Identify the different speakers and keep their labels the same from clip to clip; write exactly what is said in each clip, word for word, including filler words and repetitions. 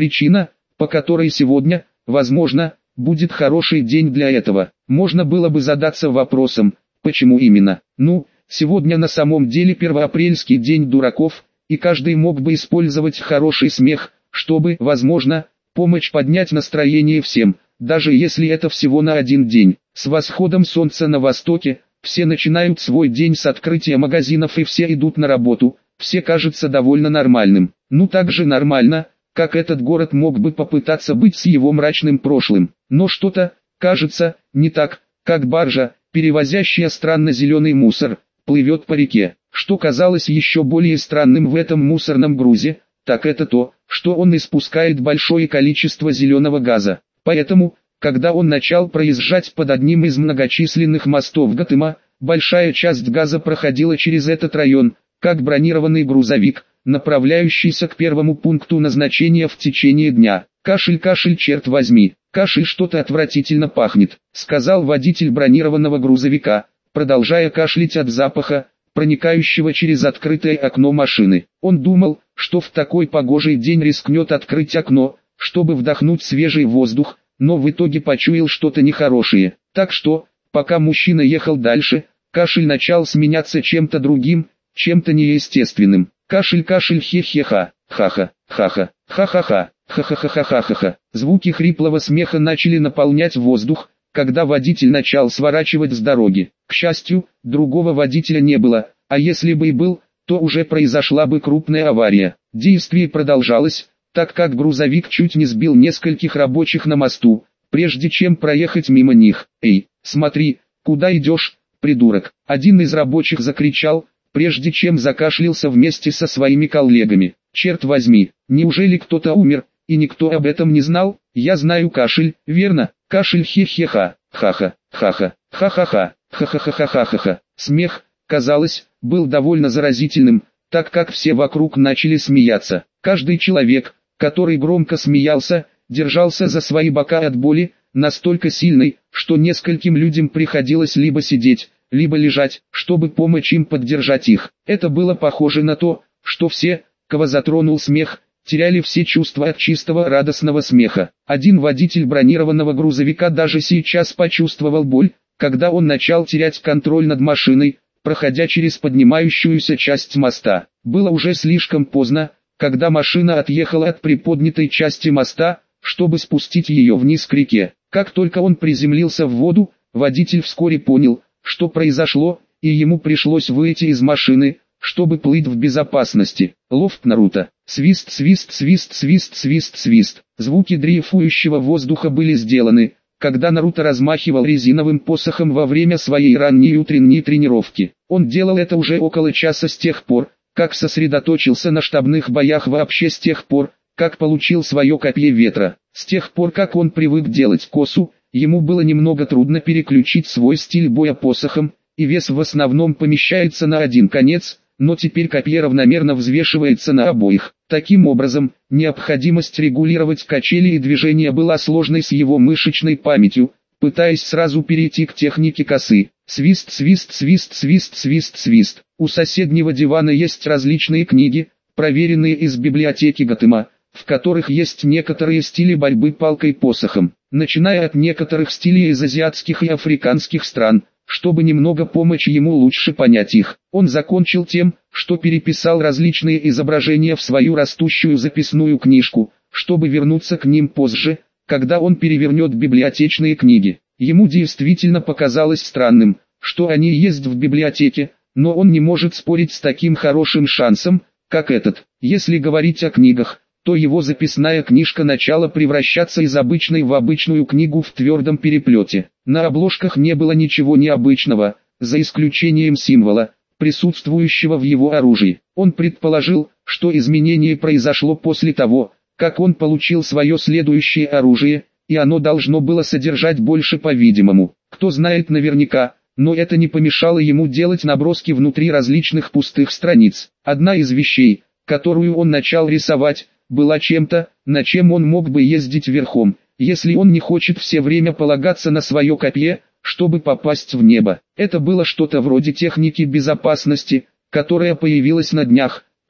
Speaker 1: причина, по которой сегодня, возможно, будет хороший день для этого. Можно было бы задаться вопросом, почему именно. Ну, сегодня на самом деле первоапрельский день дураков, и каждый мог бы использовать хороший смех, чтобы, возможно, помочь поднять настроение всем, даже если это всего на один день. С восходом солнца на востоке, все начинают свой день с открытия магазинов и все идут на работу, все кажется довольно нормальным. Ну так же нормально, как этот город мог бы попытаться быть с его мрачным прошлым. Но что-то, кажется, не так, как баржа, перевозящая странно-зеленый мусор, плывет по реке. Что казалось еще более странным в этом мусорном грузе, так это то, что он испускает большое количество зеленого газа. Поэтому, когда он начал проезжать под одним из многочисленных мостов Готэма, большая часть газа проходила через этот район, как бронированный грузовик, направляющийся к первому пункту назначения в течение дня. «Кашель, кашель, черт возьми, кашель, что-то отвратительно пахнет», — сказал водитель бронированного грузовика, продолжая кашлять от запаха, проникающего через открытое окно машины. Он думал, что в такой погожий день рискнет открыть окно, чтобы вдохнуть свежий воздух, но в итоге почуял что-то нехорошее. Так что, пока мужчина ехал дальше, кашель начал сменяться чем-то другим, чем-то неестественным. Кашель, кашель, хе-хе-ха, ха-ха, ха-ха, ха-ха-ха, ха-ха-ха-ха-ха-ха. Звуки хриплого смеха начали наполнять воздух, когда водитель начал сворачивать с дороги. К счастью, другого водителя не было, а если бы и был, то уже произошла бы крупная авария. Действие продолжалось, так как грузовик чуть не сбил нескольких рабочих на мосту, прежде чем проехать мимо них. «Эй, смотри, куда идешь, придурок!» Один из рабочих закричал, прежде чем закашлялся вместе со своими коллегами. «Черт возьми, неужели кто-то умер, и никто об этом не знал? Я знаю кашель, верно? Кашель, хе-хе-ха, ха-ха, ха-ха, ха-ха-ха, ха-ха-ха-ха-ха-ха». Смех, казалось, был довольно заразительным, так как все вокруг начали смеяться. Каждый человек, который громко смеялся, держался за свои бока от боли, настолько сильной, что нескольким людям приходилось либо сидеть, либо лежать, чтобы помочь им поддержать их. Это было похоже на то, что все, кого затронул смех, теряли все чувства от чистого радостного смеха. Один водитель бронированного грузовика даже сейчас почувствовал боль, когда он начал терять контроль над машиной, проходя через поднимающуюся часть моста. Было уже слишком поздно, когда машина отъехала от приподнятой части моста, чтобы спустить ее вниз к реке. Как только он приземлился в воду, водитель вскоре понял, что произошло, и ему пришлось выйти из машины, чтобы плыть в безопасности. Лофт Наруто. Свист, свист, свист, свист, свист, свист. Звуки дрейфующего воздуха были сделаны, когда Наруто размахивал резиновым посохом во время своей ранней утренней тренировки. Он делал это уже около часа с тех пор, как сосредоточился на штабных боях, вообще с тех пор, как получил свое копье ветра. С тех пор, как он привык делать косу, ему было немного трудно переключить свой стиль боя посохом, и вес в основном помещается на один конец, но теперь копье равномерно взвешивается на обоих. Таким образом, необходимость регулировать качели и движения была сложной с его мышечной памятью, пытаясь сразу перейти к технике косы. Свист, свист, свист, свист, свист, свист. У соседнего дивана есть различные книги, проверенные из библиотеки Готэма, в которых есть некоторые стили борьбы палкой-посохом, начиная от некоторых стилей из азиатских и африканских стран, чтобы немного помочь ему лучше понять их. Он закончил тем, что переписал различные изображения в свою растущую записную книжку, чтобы вернуться к ним позже, когда он перевернет библиотечные книги. Ему действительно показалось странным, что они есть в библиотеке, но он не может спорить с таким хорошим шансом, как этот. Если говорить о книгах, то его записная книжка начала превращаться из обычной в обычную книгу в твердом переплете. На обложках не было ничего необычного, за исключением символа, присутствующего в его оружии. Он предположил, что изменение произошло после того, как он получил свое следующее оружие, и оно должно было содержать больше, по-видимому. Кто знает наверняка, но это не помешало ему делать наброски внутри различных пустых страниц. Одна из вещей, которую он начал рисовать, была чем-то, на чем он мог бы ездить верхом, если он не хочет все время полагаться на свое копье, чтобы попасть в небо. Это было что-то вроде техники безопасности, которая появилась на днях,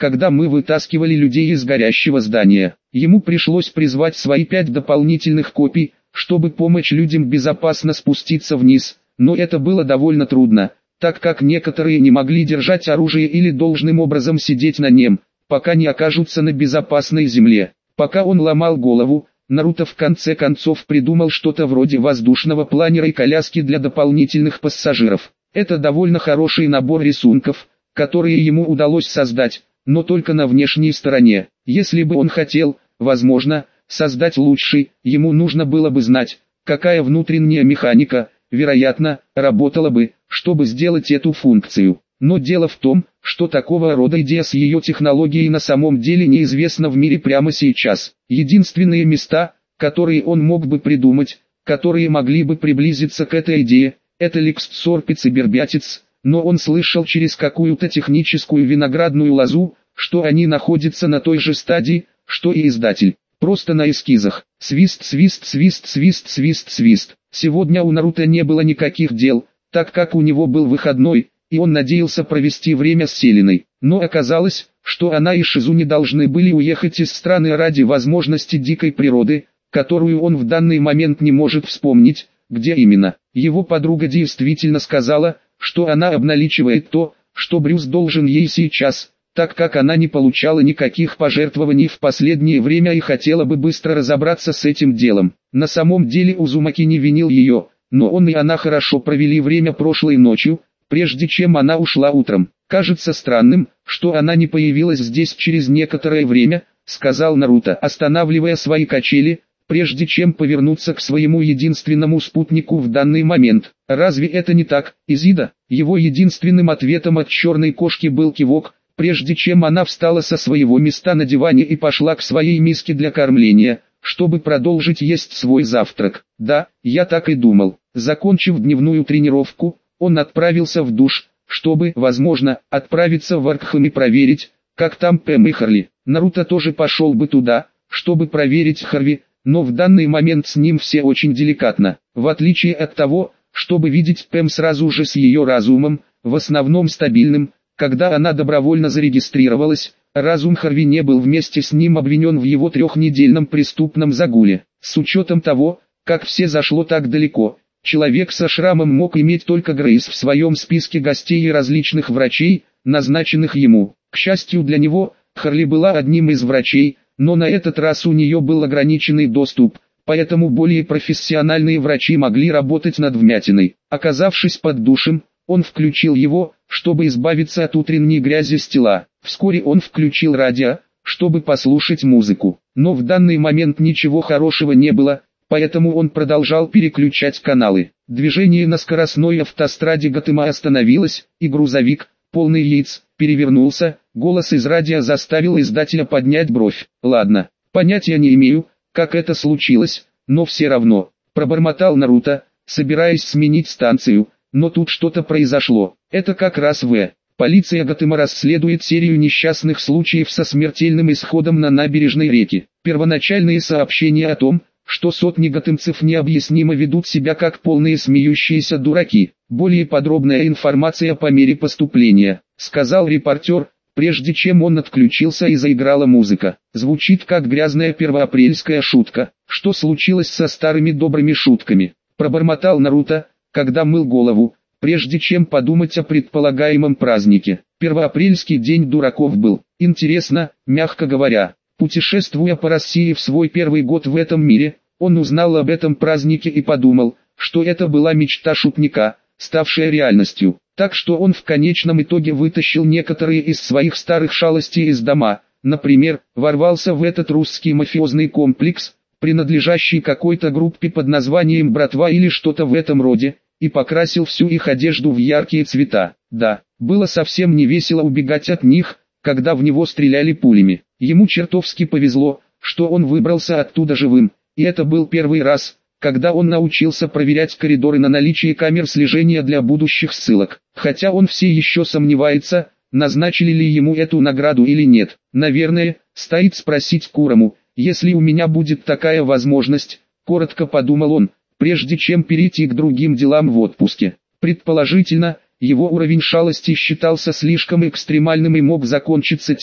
Speaker 1: когда мы вытаскивали людей из горящего здания. Ему пришлось призвать свои пять дополнительных копий, чтобы помочь людям безопасно спуститься вниз, но это было довольно трудно, так как некоторые не могли держать оружие или должным образом сидеть на нем, пока не окажутся на безопасной земле. Пока он ломал голову, Наруто в конце концов придумал что-то вроде воздушного планера и коляски для дополнительных пассажиров. Это довольно хороший набор рисунков, которые ему удалось создать, но только на внешней стороне. Если бы он хотел, возможно, создать лучший, ему нужно было бы знать, какая внутренняя механика, вероятно, работала бы, чтобы сделать эту функцию. Но дело в том, что такого рода идея с ее технологией на самом деле неизвестна в мире прямо сейчас. Единственные места, которые он мог бы придумать, которые могли бы приблизиться к этой идее, это Ликстсорпец и Бербятец, но он слышал через какую-то техническую виноградную лозу, что они находятся на той же стадии, что и издатель. Просто на эскизах. Свист, свист, свист, свист, свист, свист. Сегодня у Наруто не было никаких дел, так как у него был выходной, и он надеялся провести время с Селиной. Но оказалось, что она и Шизуни должны были уехать из страны ради возможности дикой природы, которую он в данный момент не может вспомнить, где именно. Его подруга действительно сказала, что она обналичивает то, что Брюс должен ей сейчас, так как она не получала никаких пожертвований в последнее время и хотела бы быстро разобраться с этим делом. На самом деле Узумаки не винил ее, но он и она хорошо провели время прошлой ночью, прежде чем она ушла утром. «Кажется странным, что она не появилась здесь через некоторое время», — сказал Наруто, останавливая свои качели, прежде чем повернуться к своему единственному спутнику в данный момент. «Разве это не так, Изида?» Его единственным ответом от черной кошки был кивок, прежде чем она встала со своего места на диване и пошла к своей миске для кормления, чтобы продолжить есть свой завтрак. «Да, я так и думал». Закончив дневную тренировку, он отправился в душ, чтобы, возможно, отправиться в Аркхем и проверить, как там Пэм и Харви. Наруто тоже пошел бы туда, чтобы проверить Харви, но в данный момент с ним все очень деликатно. В отличие от того, чтобы видеть Пэм сразу же с ее разумом, в основном стабильным, когда она добровольно зарегистрировалась, разум Харви не был вместе с ним обвинен в его трехнедельном преступном загуле. С учетом того, как все зашло так далеко, человек со шрамом мог иметь только Грейс в своем списке гостей и различных врачей, назначенных ему. К счастью для него, Харви была одним из врачей, но на этот раз у нее был ограниченный доступ, поэтому более профессиональные врачи могли работать над вмятиной. Оказавшись под душем, он включил его, чтобы избавиться от утренней грязи с тела. Вскоре он включил радио, чтобы послушать музыку. Но в данный момент ничего хорошего не было, поэтому он продолжал переключать каналы. Движение на скоростной автостраде Готэма остановилось, и грузовик, полный яиц, перевернулся. Голос из радио заставил издателя поднять бровь. «Ладно, понятия не имею, как это случилось, но все равно», — пробормотал Наруто, собираясь сменить станцию, но тут что-то произошло. Это как раз В. Полиция Готэма расследует серию несчастных случаев со смертельным исходом на набережной реки. Первоначальные сообщения о том, что сотни готэмцев необъяснимо ведут себя как полные смеющиеся дураки. Более подробная информация по мере поступления, сказал репортер, прежде чем он отключился и заиграла музыка. Звучит как грязная первоапрельская шутка. Что случилось со старыми добрыми шутками? Пробормотал Наруто, когда мыл голову, прежде чем подумать о предполагаемом празднике. Первоапрельский день дураков был. Интересно, мягко говоря. Путешествуя по России в свой первый год в этом мире, он узнал об этом празднике и подумал, что это была мечта шутника, ставшая реальностью. Так что он в конечном итоге вытащил некоторые из своих старых шалостей из дома, например, ворвался в этот русский мафиозный комплекс, принадлежащий какой-то группе под названием «Братва» или что-то в этом роде, и покрасил всю их одежду в яркие цвета. Да, было совсем не весело убегать от них, когда в него стреляли пулями. Ему чертовски повезло, что он выбрался оттуда живым, и это был первый раз, когда он научился проверять коридоры на наличие камер слежения для будущих ссылок. Хотя он все еще сомневается, назначили ли ему эту награду или нет. Наверное, стоит спросить Курому, если у меня будет такая возможность, коротко подумал он, прежде чем перейти к другим делам в отпуске. Предположительно, его уровень шалости считался слишком экстремальным и мог закончиться тем,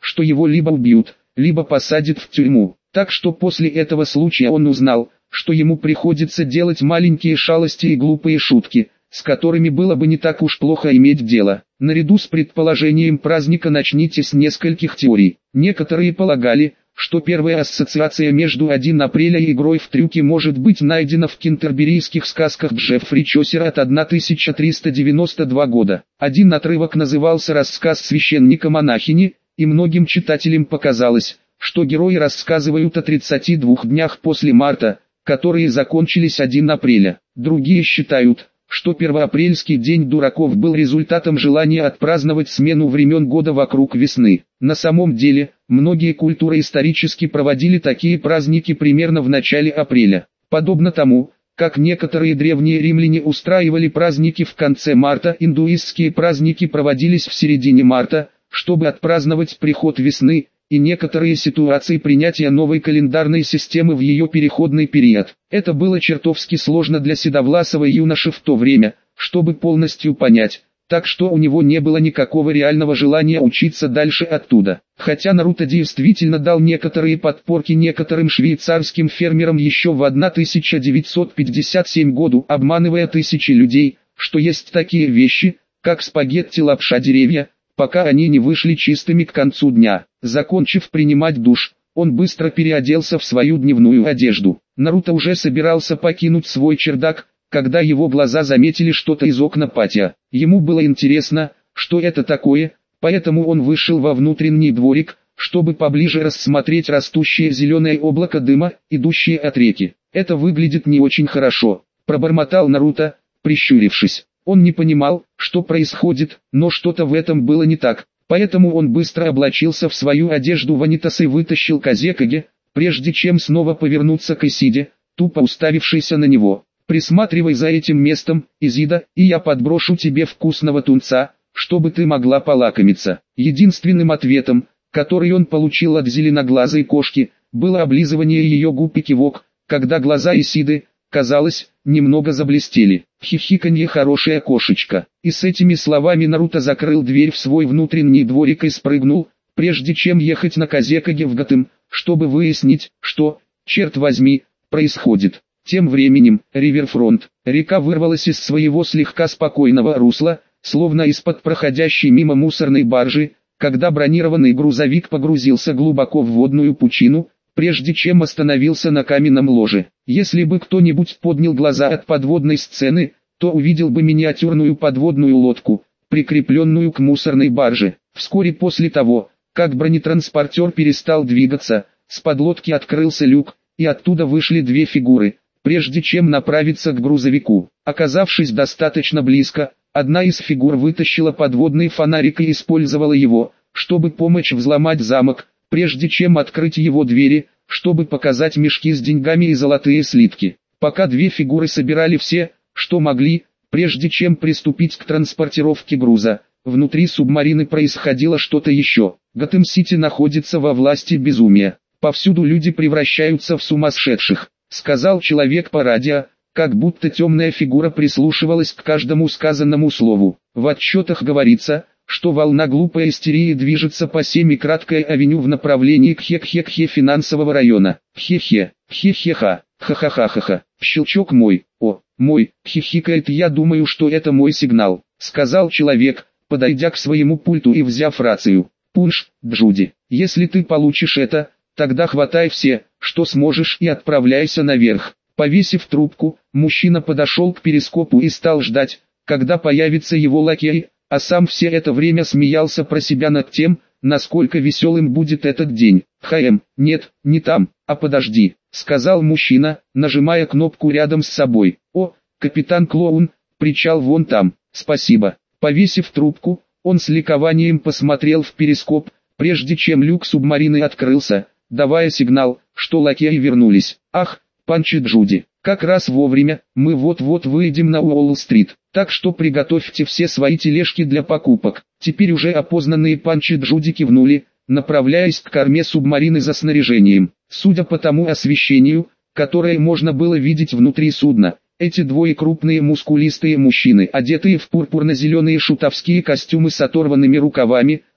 Speaker 1: что его либо убьют, либо посадят в тюрьму. Так что после этого случая он узнал, что ему приходится делать маленькие шалости и глупые шутки, с которыми было бы не так уж плохо иметь дело. Наряду с предположением праздника начните с нескольких теорий. Некоторые полагали, что первая ассоциация между первого апреля и игрой в трюки может быть найдена в кентерберийских сказках Джеффри Чосера от тысяча триста девяносто второго года. Один отрывок назывался «Рассказ священника-монахини», и многим читателям показалось, что герои рассказывают о тридцати двух днях после марта, которые закончились первого апреля. Другие считают, что первоапрельский день дураков был результатом желания отпраздновать смену времен года вокруг весны. На самом деле, многие культуры исторически проводили такие праздники примерно в начале апреля. Подобно тому, как некоторые древние римляне устраивали праздники в конце марта, индуистские праздники проводились в середине марта, чтобы отпраздновать приход весны, и некоторые ситуации принятия новой календарной системы в ее переходный период. Это было чертовски сложно для седовласого юноши в то время, чтобы полностью понять, так что у него не было никакого реального желания учиться дальше оттуда. Хотя Наруто действительно дал некоторые подпорки некоторым швейцарским фермерам еще в тысяча девятьсот пятьдесят седьмом году, обманывая тысячи людей, что есть такие вещи, как спагетти, лапша, деревья, пока они не вышли чистыми к концу дня. Закончив принимать душ, он быстро переоделся в свою дневную одежду. Наруто уже собирался покинуть свой чердак, когда его глаза заметили что-то из окна патио. Ему было интересно, что это такое, поэтому он вышел во внутренний дворик, чтобы поближе рассмотреть растущее зеленое облако дыма, идущее от реки. «Это выглядит не очень хорошо», – пробормотал Наруто, прищурившись. Он не понимал, что происходит, но что-то в этом было не так. Поэтому он быстро облачился в свою одежду ванитас и вытащил Казекаге, прежде чем снова повернуться к Исиде, тупо уставившейся на него. «Присматривай за этим местом, Изида, и я подброшу тебе вкусного тунца, чтобы ты могла полакомиться». Единственным ответом, который он получил от зеленоглазой кошки, было облизывание ее губ и кивок, когда глаза Исиды, казалось, немного заблестели. «Хихиканье, хорошая кошечка». И с этими словами Наруто закрыл дверь в свой внутренний дворик и спрыгнул, прежде чем ехать на Казекаге в Готэм, чтобы выяснить, что, черт возьми, происходит. Тем временем, Риверфронт, река вырвалась из своего слегка спокойного русла, словно из-под проходящей мимо мусорной баржи, когда бронированный грузовик погрузился глубоко в водную пучину, прежде чем остановился на каменном ложе. Если бы кто-нибудь поднял глаза от подводной сцены, то увидел бы миниатюрную подводную лодку, прикрепленную к мусорной барже. Вскоре после того, как бронетранспортер перестал двигаться, с подлодки открылся люк, и оттуда вышли две фигуры, прежде чем направиться к грузовику. Оказавшись достаточно близко, одна из фигур вытащила подводный фонарик и использовала его, чтобы помочь взломать замок, прежде чем открыть его двери, чтобы показать мешки с деньгами и золотые слитки. Пока две фигуры собирали все, что могли, прежде чем приступить к транспортировке груза, внутри субмарины происходило что-то еще. Готэм-Сити находится во власти безумия. Повсюду люди превращаются в сумасшедших, сказал человек по радио, как будто темная фигура прислушивалась к каждому сказанному слову. В отчетах говорится, что волна глупой истерии движется по Семикраткой авеню в направлении к Хе-Хе-Хе финансового района. Хе-Хе, хе-хе-ха, ха-ха-ха-ха-ха. Щелчок мой, о, мой, хихикает, я думаю, что это мой сигнал, сказал человек, подойдя к своему пульту и взяв рацию. Пунш, Джуди, если ты получишь это, тогда хватай все, что сможешь, и отправляйся наверх. Повесив трубку, мужчина подошел к перископу и стал ждать, когда появится его лакей, а сам все это время смеялся про себя над тем, насколько веселым будет этот день. «Хм, нет, не там, а подожди», — сказал мужчина, нажимая кнопку рядом с собой. «О, капитан Клоун, причал вон там, спасибо». Повесив трубку, он с ликованием посмотрел в перископ, прежде чем люк субмарины открылся, давая сигнал, что лакеи вернулись. «Ах, Панчи Джуди, как раз вовремя, мы вот-вот выйдем на Уолл-стрит, так что приготовьте все свои тележки для покупок». Теперь уже опознанные Панчи Джуди кивнули, направляясь к корме субмарины за снаряжением. Судя по тому освещению, которое можно было видеть внутри судна, эти двое крупные мускулистые мужчины, одетые в пурпурно-зеленые шутовские костюмы с оторванными рукавами,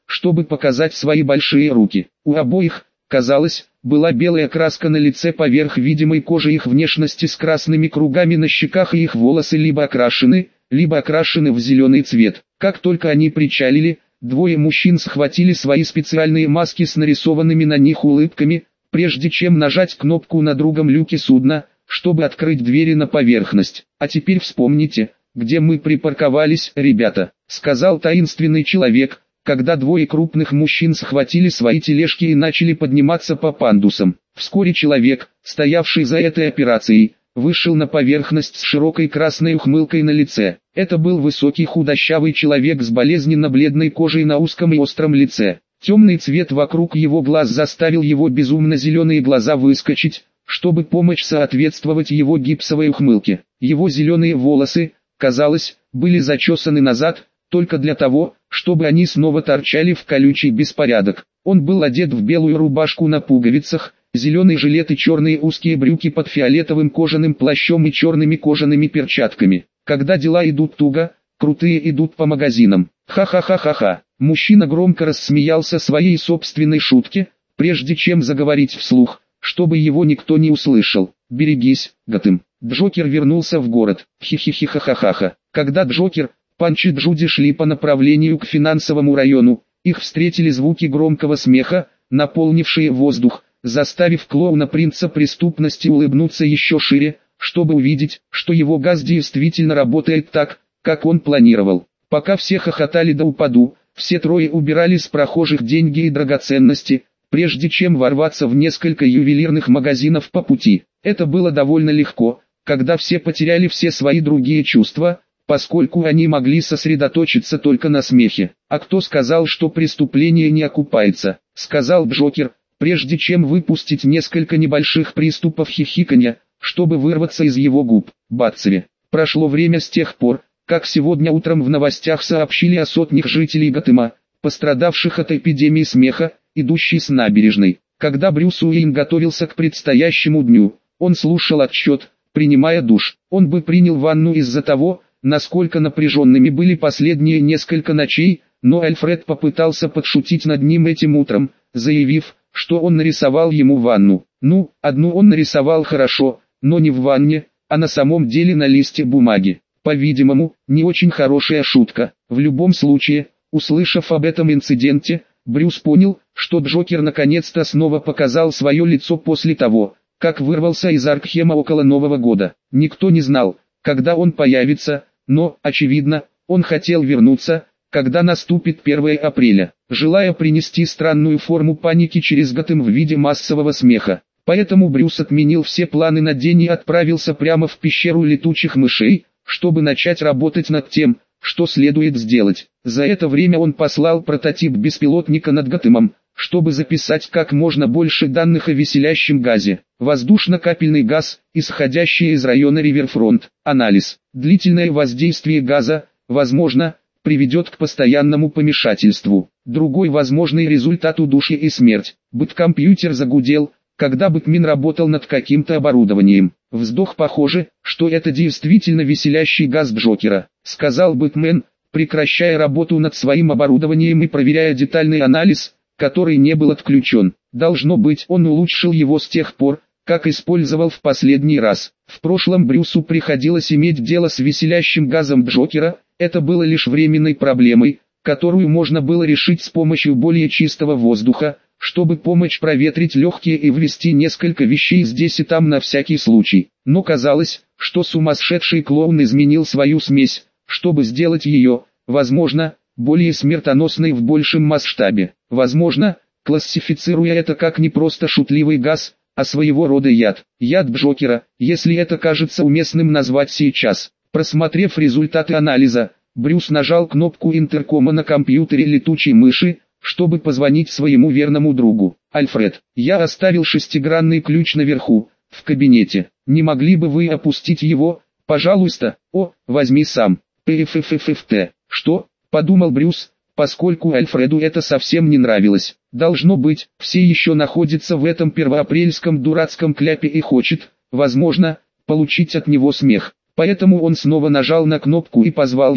Speaker 1: чтобы показать свои большие руки. У обоих, казалось, была белая краска на лице поверх видимой кожи их внешности с красными кругами на щеках, и их волосы либо окрашены, либо окрашены в зеленый цвет. Как только они причалили, двое мужчин схватили свои специальные маски с нарисованными на них улыбками, прежде чем нажать кнопку на другом люке судна, чтобы открыть двери на поверхность. «А теперь вспомните, где мы припарковались, ребята», — сказал таинственный человек, когда двое крупных мужчин схватили свои тележки и начали подниматься по пандусам. Вскоре человек, стоявший за этой операцией, вышел на поверхность с широкой красной ухмылкой на лице. Это был высокий худощавый человек с болезненно-бледной кожей на узком и остром лице. Темный цвет вокруг его глаз заставил его безумно-зеленые глаза выскочить, чтобы помочь соответствовать его гипсовой ухмылке. Его зеленые волосы, казалось, были зачесаны назад, только для того, чтобы они снова торчали в колючий беспорядок. Он был одет в белую рубашку на пуговицах, зеленый жилет и черные узкие брюки под фиолетовым кожаным плащом и черными кожаными перчатками. Когда дела идут туго, крутые идут по магазинам. Ха-ха-ха-ха-ха. Мужчина громко рассмеялся своей собственной шутке, прежде чем заговорить вслух, чтобы его никто не услышал. «Берегись, Готэм». Джокер вернулся в город. Хи-хи-хи-ха-ха-ха. Когда Джокер, Панч и Джуди шли по направлению к финансовому району, их встретили звуки громкого смеха, наполнившие воздух, заставив клоуна-принца преступности улыбнуться еще шире, чтобы увидеть, что его газ действительно работает так, как он планировал. Пока все хохотали до упаду, все трое убирали с прохожих деньги и драгоценности, прежде чем ворваться в несколько ювелирных магазинов по пути. Это было довольно легко, когда все потеряли все свои другие чувства, поскольку они могли сосредоточиться только на смехе. «А кто сказал, что преступление не окупается?» — сказал Джокер, прежде чем выпустить несколько небольших приступов хихиканья, чтобы вырваться из его губ. Бацеви. Прошло время с тех пор, как сегодня утром в новостях сообщили о сотнях жителей Готэма, пострадавших от эпидемии смеха, идущей с набережной. Когда Брюс Уэйн готовился к предстоящему дню, он слушал отчет, принимая душ. Он бы принял ванну из-за того, насколько напряженными были последние несколько ночей, но Альфред попытался подшутить над ним этим утром, заявив, что он нарисовал ему ванну. Ну, одну он нарисовал хорошо, но не в ванне, а на самом деле на листе бумаги. По-видимому, не очень хорошая шутка. В любом случае, услышав об этом инциденте, Брюс понял, что Джокер наконец-то снова показал свое лицо после того, как вырвался из Аркхема около Нового года. Никто не знал, когда он появится, но, очевидно, он хотел вернуться, когда наступит первое апреля, желая принести странную форму паники через Готэм в виде массового смеха. Поэтому Брюс отменил все планы на день и отправился прямо в пещеру летучих мышей, чтобы начать работать над тем, что следует сделать. За это время он послал прототип беспилотника над Готэмом, чтобы записать как можно больше данных о веселящем газе. Воздушно-капельный газ, исходящий из района Риверфронт. Анализ. Длительное воздействие газа, возможно, приведет к постоянному помешательству. Другой возможный результат — удушье и смерть. Бэткомпьютер загудел, когда Бэтмен работал над каким-то оборудованием. «Вздох, похоже, что это действительно веселящий газ Джокера», — сказал Бэтмен, прекращая работу над своим оборудованием и проверяя детальный анализ, который не был отключен. Должно быть, он улучшил его с тех пор, как использовал в последний раз. В прошлом Брюсу приходилось иметь дело с веселящим газом Джокера, это было лишь временной проблемой, которую можно было решить с помощью более чистого воздуха, чтобы помочь проветрить легкие и ввести несколько вещей здесь и там на всякий случай. Но казалось, что сумасшедший клоун изменил свою смесь, чтобы сделать ее, возможно, более смертоносной в большем масштабе. Возможно, классифицируя это как не просто шутливый газ, а своего рода яд. Яд Джокера, если это кажется уместным назвать сейчас. Просмотрев результаты анализа, Брюс нажал кнопку интеркома на компьютере летучей мыши, чтобы позвонить своему верному другу. «Альфред, я оставил шестигранный ключ наверху, в кабинете. Не могли бы вы опустить его, пожалуйста? О, возьми сам. Пффффт. Что?» — подумал Брюс, поскольку Альфреду это совсем не нравилось. Должно быть, все еще находится в этом первоапрельском дурацком кляпе и хочет, возможно, получить от него смех. Поэтому он снова нажал на кнопку и позвал его.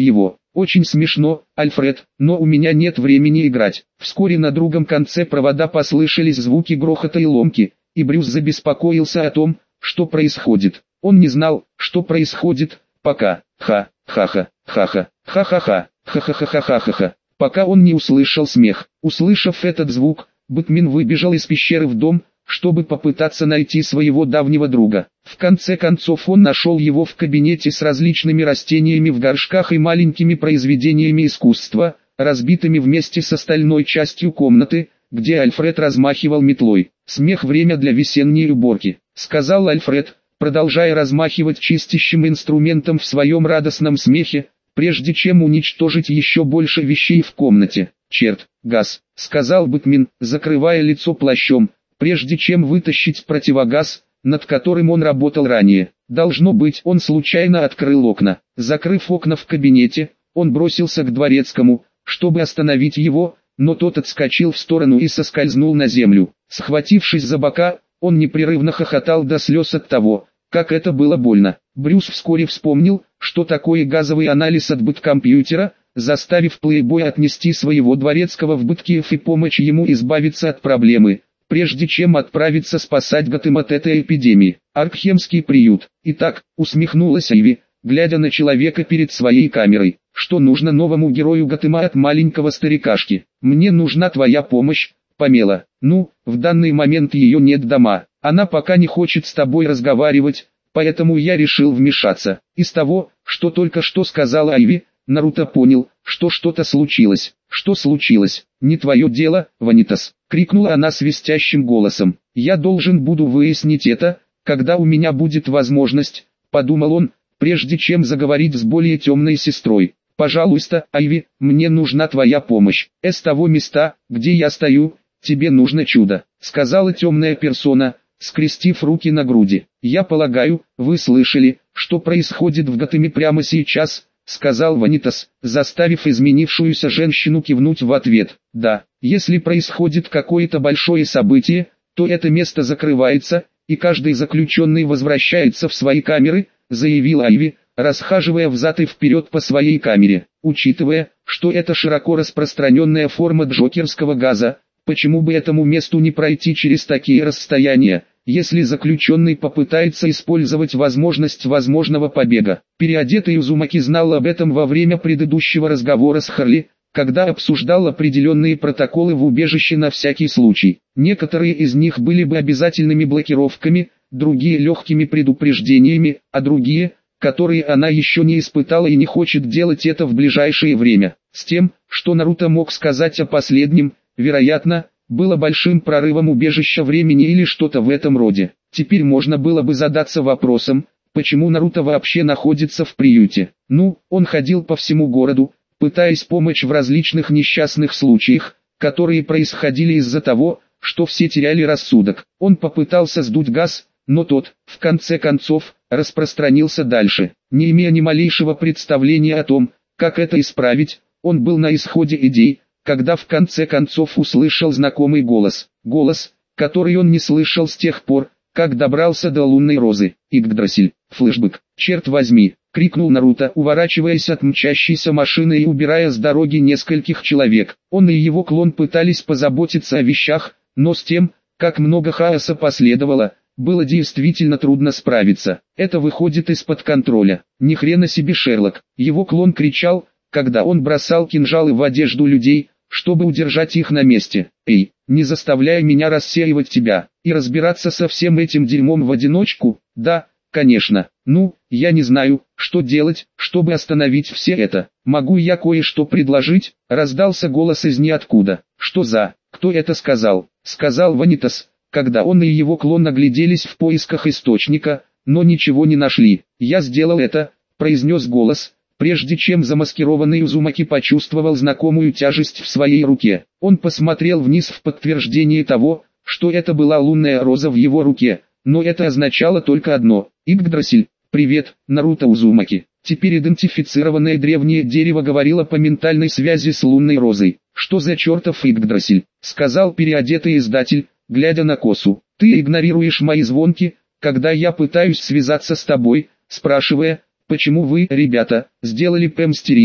Speaker 1: Очень смешно, Альфред, но у меня нет времени играть. Вскоре на другом конце провода послышались звуки грохота и ломки, и Брюс забеспокоился о том, что происходит. Он не знал, что происходит, пока, ха-ха-ха, ха-ха, ха-ха-ха, ха-ха-ха-ха-ха-ха, пока он не услышал смех. Услышав этот звук, Бэтмен выбежал из пещеры в дом, чтобы попытаться найти своего давнего друга. В конце концов он нашел его в кабинете с различными растениями в горшках и маленькими произведениями искусства, разбитыми вместе с остальной частью комнаты, где Альфред размахивал метлой. «Смех — время для весенней уборки», — сказал Альфред, продолжая размахивать чистящим инструментом в своем радостном смехе, прежде чем уничтожить еще больше вещей в комнате. «Черт, газ», — сказал Бэтмен, закрывая лицо плащом, прежде чем вытащить противогаз, над которым он работал ранее. Должно быть, он случайно открыл окна. Закрыв окна в кабинете, он бросился к дворецкому, чтобы остановить его, но тот отскочил в сторону и соскользнул на землю. Схватившись за бока, он непрерывно хохотал до слез от того, как это было больно. Брюс вскоре вспомнил, что такое газовый анализ от бэткомпьютера, заставив плейбоя отнести своего дворецкого в Бэткиев и помочь ему избавиться от проблемы, прежде чем отправиться спасать Готэм от этой эпидемии. Аркхемский приют. Итак, усмехнулась Айви, глядя на человека перед своей камерой. Что нужно новому герою Готэма от маленького старикашки? Мне нужна твоя помощь, Памела. Ну, в данный момент ее нет дома. Она пока не хочет с тобой разговаривать, поэтому я решил вмешаться. Из того, что только что сказала Айви, Наруто понял, что что-то случилось. Что случилось? Не твое дело, Ванитас, крикнула она свистящим голосом. Я должен буду выяснить это, когда у меня будет возможность, подумал он, прежде чем заговорить с более темной сестрой. Пожалуйста, Айви, мне нужна твоя помощь. С того места, где я стою, тебе нужно чудо, сказала темная персона, скрестив руки на груди. Я полагаю, вы слышали, что происходит в Готэме прямо сейчас, сказал Ванитас, заставив изменившуюся женщину кивнуть в ответ. Да, если происходит какое-то большое событие, то это место закрывается, и каждый заключенный возвращается в свои камеры, заявила Айви, расхаживая взад и вперед по своей камере. Учитывая, что это широко распространенная форма джокерского газа, почему бы этому месту не пройти через такие расстояния, если заключенный попытается использовать возможность возможного побега? Переодетый Узумаки знал об этом во время предыдущего разговора с Харли, когда обсуждал определенные протоколы в убежище на всякий случай. Некоторые из них были бы обязательными блокировками, другие легкими предупреждениями, а другие, которые она еще не испытала и не хочет делать это в ближайшее время. С тем, что Наруто мог сказать о последнем, вероятно, было большим прорывом убежища времени или что-то в этом роде. Теперь можно было бы задаться вопросом, почему Наруто вообще находится в приюте. Ну, он ходил по всему городу, пытаясь помочь в различных несчастных случаях, которые происходили из-за того, что все теряли рассудок. Он попытался сдуть газ, но тот, в конце концов, распространился дальше. Не имея ни малейшего представления о том, как это исправить, он был на исходе идей, когда в конце концов услышал знакомый голос. Голос, который он не слышал с тех пор, как добрался до лунной розы. Игдрасиль, флешбэк, черт возьми, крикнул Наруто, уворачиваясь от мчащейся машины и убирая с дороги нескольких человек. Он и его клон пытались позаботиться о вещах, но с тем, как много хаоса последовало, было действительно трудно справиться. Это выходит из-под контроля. Ни хрена себе, Шерлок. Его клон кричал, когда он бросал кинжалы в одежду людей, чтобы удержать их на месте. Эй, не заставляй меня рассеивать тебя и разбираться со всем этим дерьмом в одиночку. Да, конечно. Ну, я не знаю, что делать, чтобы остановить все это. Могу я кое-что предложить? Раздался голос из ниоткуда. Что за? Кто это сказал? Сказал Ванитас, когда он и его клон огляделись в поисках источника, но ничего не нашли. Я сделал это, произнес голос, прежде чем замаскированный Узумаки почувствовал знакомую тяжесть в своей руке. Он посмотрел вниз в подтверждение того, что это была лунная роза в его руке, но это означало только одно. Игдрасиль, привет, Наруто Узумаки. Теперь идентифицированное древнее дерево говорило по ментальной связи с лунной розой. Что за чертов Игдрасиль, сказал переодетый издатель, глядя на Косу. Ты игнорируешь мои звонки, когда я пытаюсь связаться с тобой, спрашивая, почему вы, ребята, сделали Пэм стерильной,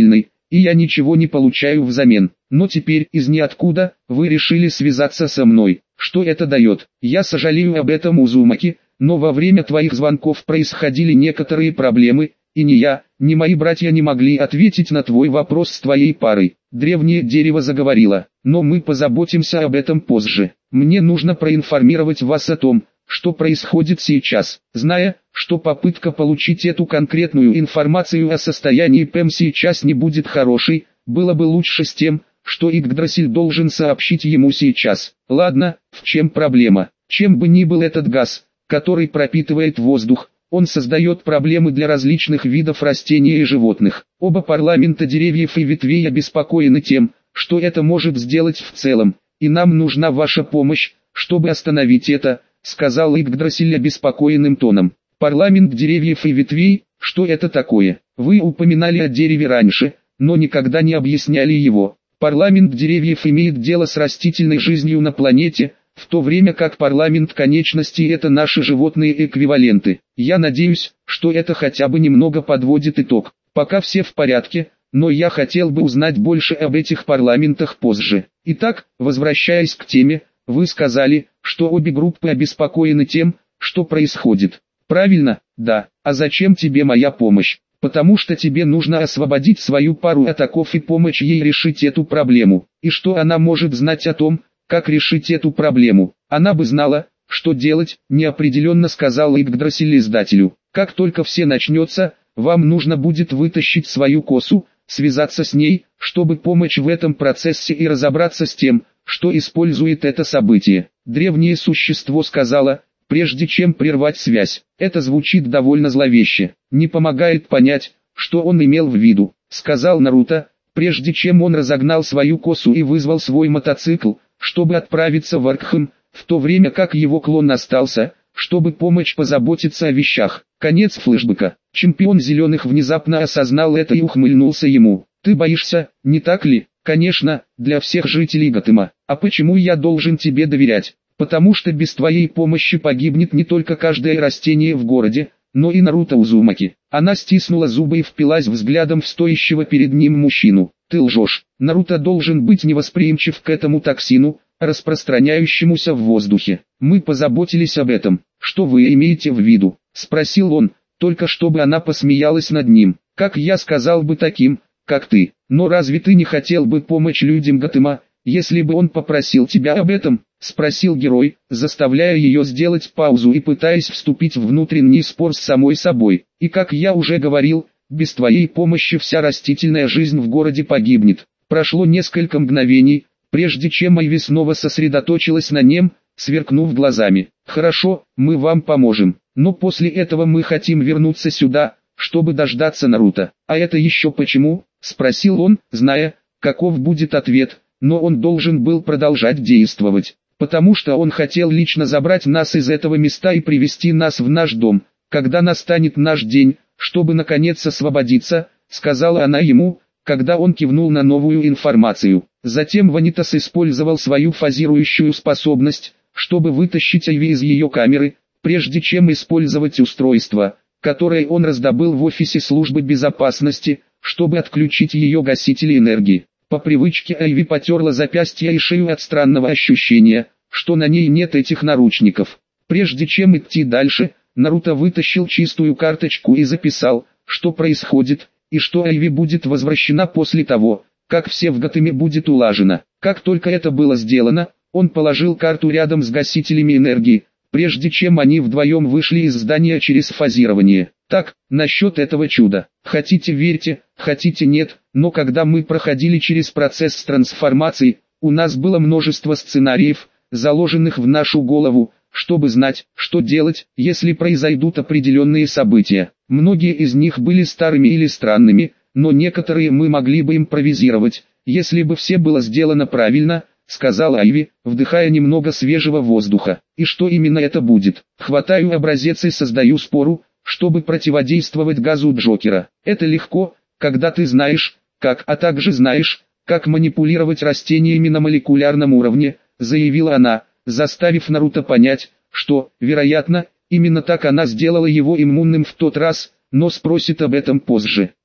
Speaker 1: и я ничего не получаю взамен. Но теперь из ниоткуда вы решили связаться со мной. Что это дает? Я сожалею об этом, Узумаки, но во время твоих звонков происходили некоторые проблемы, и ни я, ни мои братья не могли ответить на твой вопрос с твоей парой. Древнее дерево заговорило, но мы позаботимся об этом позже. Мне нужно проинформировать вас о том, что происходит сейчас. Зная, что попытка получить эту конкретную информацию о состоянии Пэм сейчас не будет хорошей, было бы лучше с тем, что Игдрасиль должен сообщить ему сейчас. Ладно, в чем проблема? Чем бы ни был этот газ, который пропитывает воздух, он создает проблемы для различных видов растений и животных. Оба парламента деревьев и ветвей обеспокоены тем, что это может сделать в целом, и нам нужна ваша помощь, чтобы остановить это, сказал Игдрасиль обеспокоенным тоном. Парламент деревьев и ветвей, что это такое? Вы упоминали о дереве раньше, но никогда не объясняли его. Парламент деревьев имеет дело с растительной жизнью на планете, в то время как парламент конечностей — это наши животные эквиваленты. Я надеюсь, что это хотя бы немного подводит итог. Пока все в порядке, но я хотел бы узнать больше об этих парламентах позже. Итак, возвращаясь к теме, вы сказали, что обе группы обеспокоены тем, что происходит. Правильно? Да. А зачем тебе моя помощь? Потому что тебе нужно освободить свою пару от оков и помочь ей решить эту проблему. И что она может знать о том, как решить эту проблему? Она бы знала, что делать, неопределенно сказал Игдрасиль издателю. Как только все начнется, вам нужно будет вытащить свою косу, связаться с ней, чтобы помочь в этом процессе и разобраться с тем, что использует это событие. Древнее существо сказала, прежде чем прервать связь. Это звучит довольно зловеще. Не помогает понять, что он имел в виду, сказал Наруто, прежде чем он разогнал свою косу и вызвал свой мотоцикл, чтобы отправиться в Аркхем, в то время как его клон остался, чтобы помочь позаботиться о вещах. Конец флешбека. Чемпион зеленых внезапно осознал это и ухмыльнулся ему. Ты боишься, не так ли? Конечно, для всех жителей Готэма. А почему я должен тебе доверять? Потому что без твоей помощи погибнет не только каждое растение в городе, но и Наруто Узумаки. Она стиснула зубы и впилась взглядом в стоящего перед ним мужчину. Ты лжешь. Наруто должен быть невосприимчив к этому токсину, распространяющемуся в воздухе. Мы позаботились об этом. Что вы имеете в виду? Спросил он, только чтобы она посмеялась над ним. Как я сказал бы таким, как ты. Но разве ты не хотел бы помочь людям Готэма, если бы он попросил тебя об этом? Спросил герой, заставляя ее сделать паузу и пытаясь вступить в внутренний спор с самой собой. И как я уже говорил, без твоей помощи вся растительная жизнь в городе погибнет. Прошло несколько мгновений, прежде чем Айви снова сосредоточилась на нем, сверкнув глазами. Хорошо, мы вам поможем, но после этого мы хотим вернуться сюда, чтобы дождаться Наруто. А это еще почему? Спросил он, зная, каков будет ответ, но он должен был продолжать действовать. Потому что он хотел лично забрать нас из этого места и привести нас в наш дом, когда настанет наш день, чтобы наконец освободиться, сказала она ему, когда он кивнул на новую информацию. Затем Ванитас использовал свою фазирующую способность, чтобы вытащить Айви из ее камеры, прежде чем использовать устройство, которое он раздобыл в офисе службы безопасности, чтобы отключить ее гасители энергии. По привычке Айви потерла запястье и шею от странного ощущения, что на ней нет этих наручников. Прежде чем идти дальше, Наруто вытащил чистую карточку и записал, что происходит, и что Айви будет возвращена после того, как все в Готэме будет улажено. Как только это было сделано, он положил карту рядом с гасителями энергии, прежде чем они вдвоем вышли из здания через фазирование. Так, насчет этого чуда. Хотите верьте, хотите нет, но когда мы проходили через процесс трансформации, у нас было множество сценариев, заложенных в нашу голову, чтобы знать, что делать, если произойдут определенные события. Многие из них были старыми или странными, но некоторые мы могли бы импровизировать, если бы все было сделано правильно, сказала Айви, вдыхая немного свежего воздуха. И что именно это будет? Хватаю образец и создаю спору, чтобы противодействовать газу Джокера. Это легко, когда ты знаешь, как, а также знаешь, как манипулировать растениями на молекулярном уровне, заявила она, заставив Наруто понять, что, вероятно, именно так она сделала его иммунным в тот раз, но спросит об этом позже.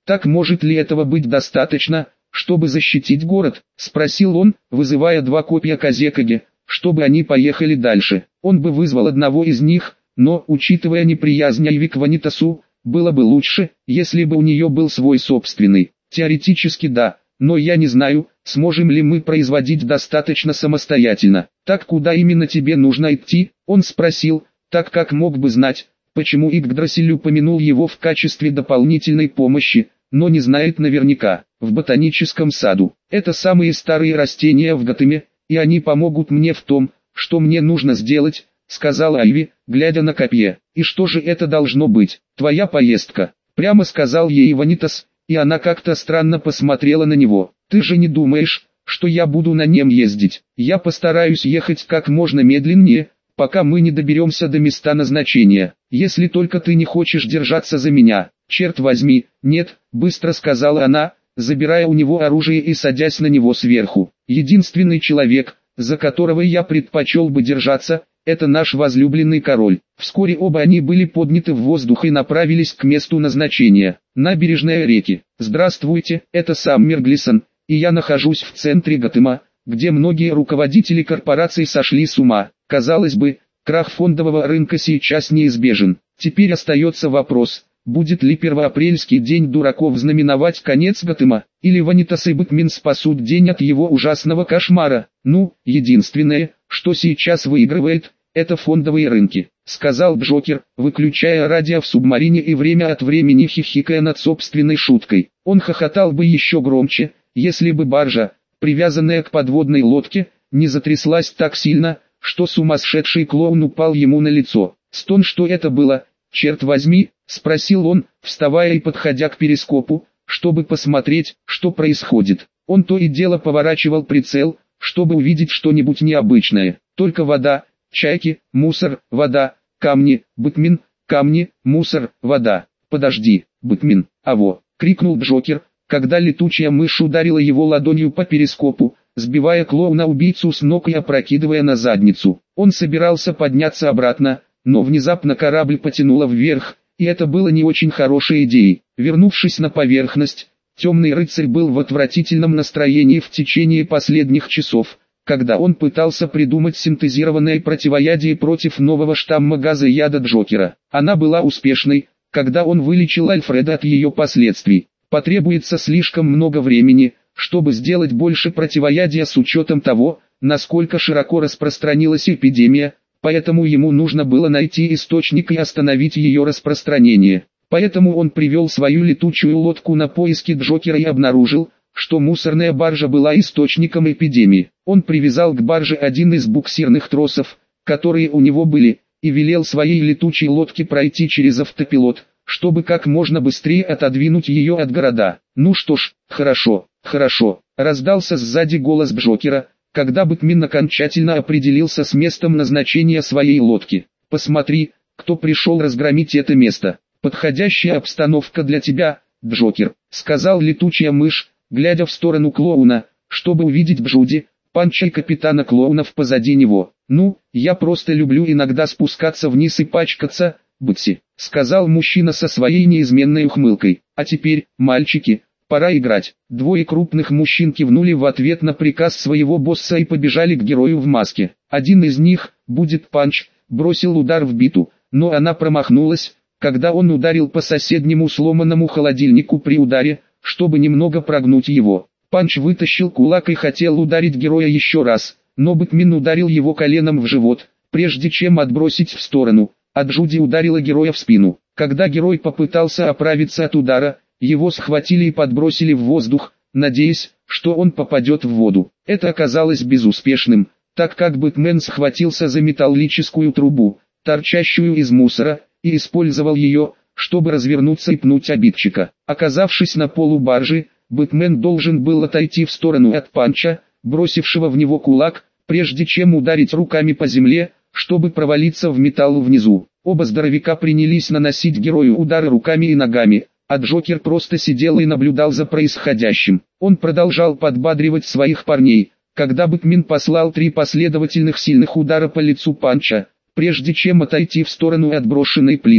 Speaker 1: Так может ли этого быть достаточно, чтобы защитить город? Спросил он, вызывая два копья Казекаги, чтобы они поехали дальше. Он бы вызвал одного из них, но, учитывая неприязнь Айви к Ванитасу, было бы лучше, если бы у нее был свой собственный. Теоретически да, но я не знаю, сможем ли мы производить достаточно самостоятельно. Так куда именно тебе нужно идти? Он спросил, так как мог бы знать, почему Игдрасиль упомянул его в качестве дополнительной помощи, но не знает наверняка. В ботаническом саду. Это самые старые растения в Готэме, и они помогут мне в том, что мне нужно сделать, сказала Айви, глядя на копье. И что же это должно быть? Твоя поездка, прямо сказал ей Ванитас, и она как-то странно посмотрела на него. Ты же не думаешь, что я буду на нем ездить? Я постараюсь ехать как можно медленнее, пока мы не доберемся до места назначения. Если только ты не хочешь держаться за меня. Черт возьми, нет, быстро сказала она, забирая у него оружие и садясь на него сверху. Единственный человек, за которого я предпочел бы держаться, это наш возлюбленный король. Вскоре оба они были подняты в воздух и направились к месту назначения. Набережная реки. Здравствуйте, это сам Мерглисон, и я нахожусь в центре Готэма, где многие руководители корпораций сошли с ума. Казалось бы, крах фондового рынка сейчас неизбежен. Теперь остается вопрос, будет ли первоапрельский день дураков знаменовать конец Готэма, или Ванитас и Бэтмен спасут день от его ужасного кошмара. Ну, единственное, что сейчас выигрывает, это фондовые рынки, сказал Джокер, выключая радио в субмарине и время от времени хихикая над собственной шуткой. Он хохотал бы еще громче, если бы баржа, привязанная к подводной лодке, не затряслась так сильно, что сумасшедший клоун упал ему на лицо. Стон, что это было, черт возьми, спросил он, вставая и подходя к перископу, чтобы посмотреть, что происходит. Он то и дело поворачивал прицел, чтобы увидеть что-нибудь необычное. Только вода, чайки, мусор, вода, камни, Бэтмен, камни, мусор, вода. Подожди, Бэтмен, аво, крикнул Джокер, когда летучая мышь ударила его ладонью по перископу, сбивая клоуна-убийцу с ног и опрокидывая на задницу. Он собирался подняться обратно, но внезапно корабль потянуло вверх, и это было не очень хорошей идеей. Вернувшись на поверхность, темный рыцарь был в отвратительном настроении в течение последних часов, когда он пытался придумать синтезированное противоядие против нового штамма газа яда Джокера. Она была успешной, когда он вылечил Альфреда от ее последствий. Потребуется слишком много времени, чтобы сделать больше противоядия с учетом того, насколько широко распространилась эпидемия, поэтому ему нужно было найти источник и остановить ее распространение. Поэтому он привел свою летучую лодку на поиски Джокера и обнаружил, что мусорная баржа была источником эпидемии. Он привязал к барже один из буксирных тросов, которые у него были, и велел своей летучей лодке пройти через автопилот, чтобы как можно быстрее отодвинуть ее от города. Ну что ж, хорошо, хорошо, раздался сзади голос Джокера, когда Бэтмен окончательно определился с местом назначения своей лодки. Посмотри, кто пришел разгромить это место. Подходящая обстановка для тебя, Джокер, сказал летучая мышь, глядя в сторону клоуна, чтобы увидеть Бджуди, Панча и капитана клоунов позади него. Ну, я просто люблю иногда спускаться вниз и пачкаться, Бэтси, сказал мужчина со своей неизменной ухмылкой. А теперь, мальчики, пора играть. Двое крупных мужчин кивнули в ответ на приказ своего босса и побежали к герою в маске. Один из них, будет Панч, бросил удар в биту, но она промахнулась, когда он ударил по соседнему сломанному холодильнику при ударе, чтобы немного прогнуть его. Панч вытащил кулак и хотел ударить героя еще раз, но Бэтмен ударил его коленом в живот, прежде чем отбросить в сторону, а Джуди ударила героя в спину. Когда герой попытался оправиться от удара, его схватили и подбросили в воздух, надеясь, что он попадет в воду. Это оказалось безуспешным, так как Бэтмен схватился за металлическую трубу, торчащую из мусора, и использовал ее, чтобы развернуться и пнуть обидчика. Оказавшись на полу баржи, Бэтмен должен был отойти в сторону от Панча, бросившего в него кулак, прежде чем ударить руками по земле, чтобы провалиться в металл внизу. Оба здоровяка принялись наносить герою удары руками и ногами, а Джокер просто сидел и наблюдал за происходящим. Он продолжал подбадривать своих парней, когда Бэтмен послал три последовательных сильных удара по лицу Панча, прежде чем отойти в сторону от брошенной плиты.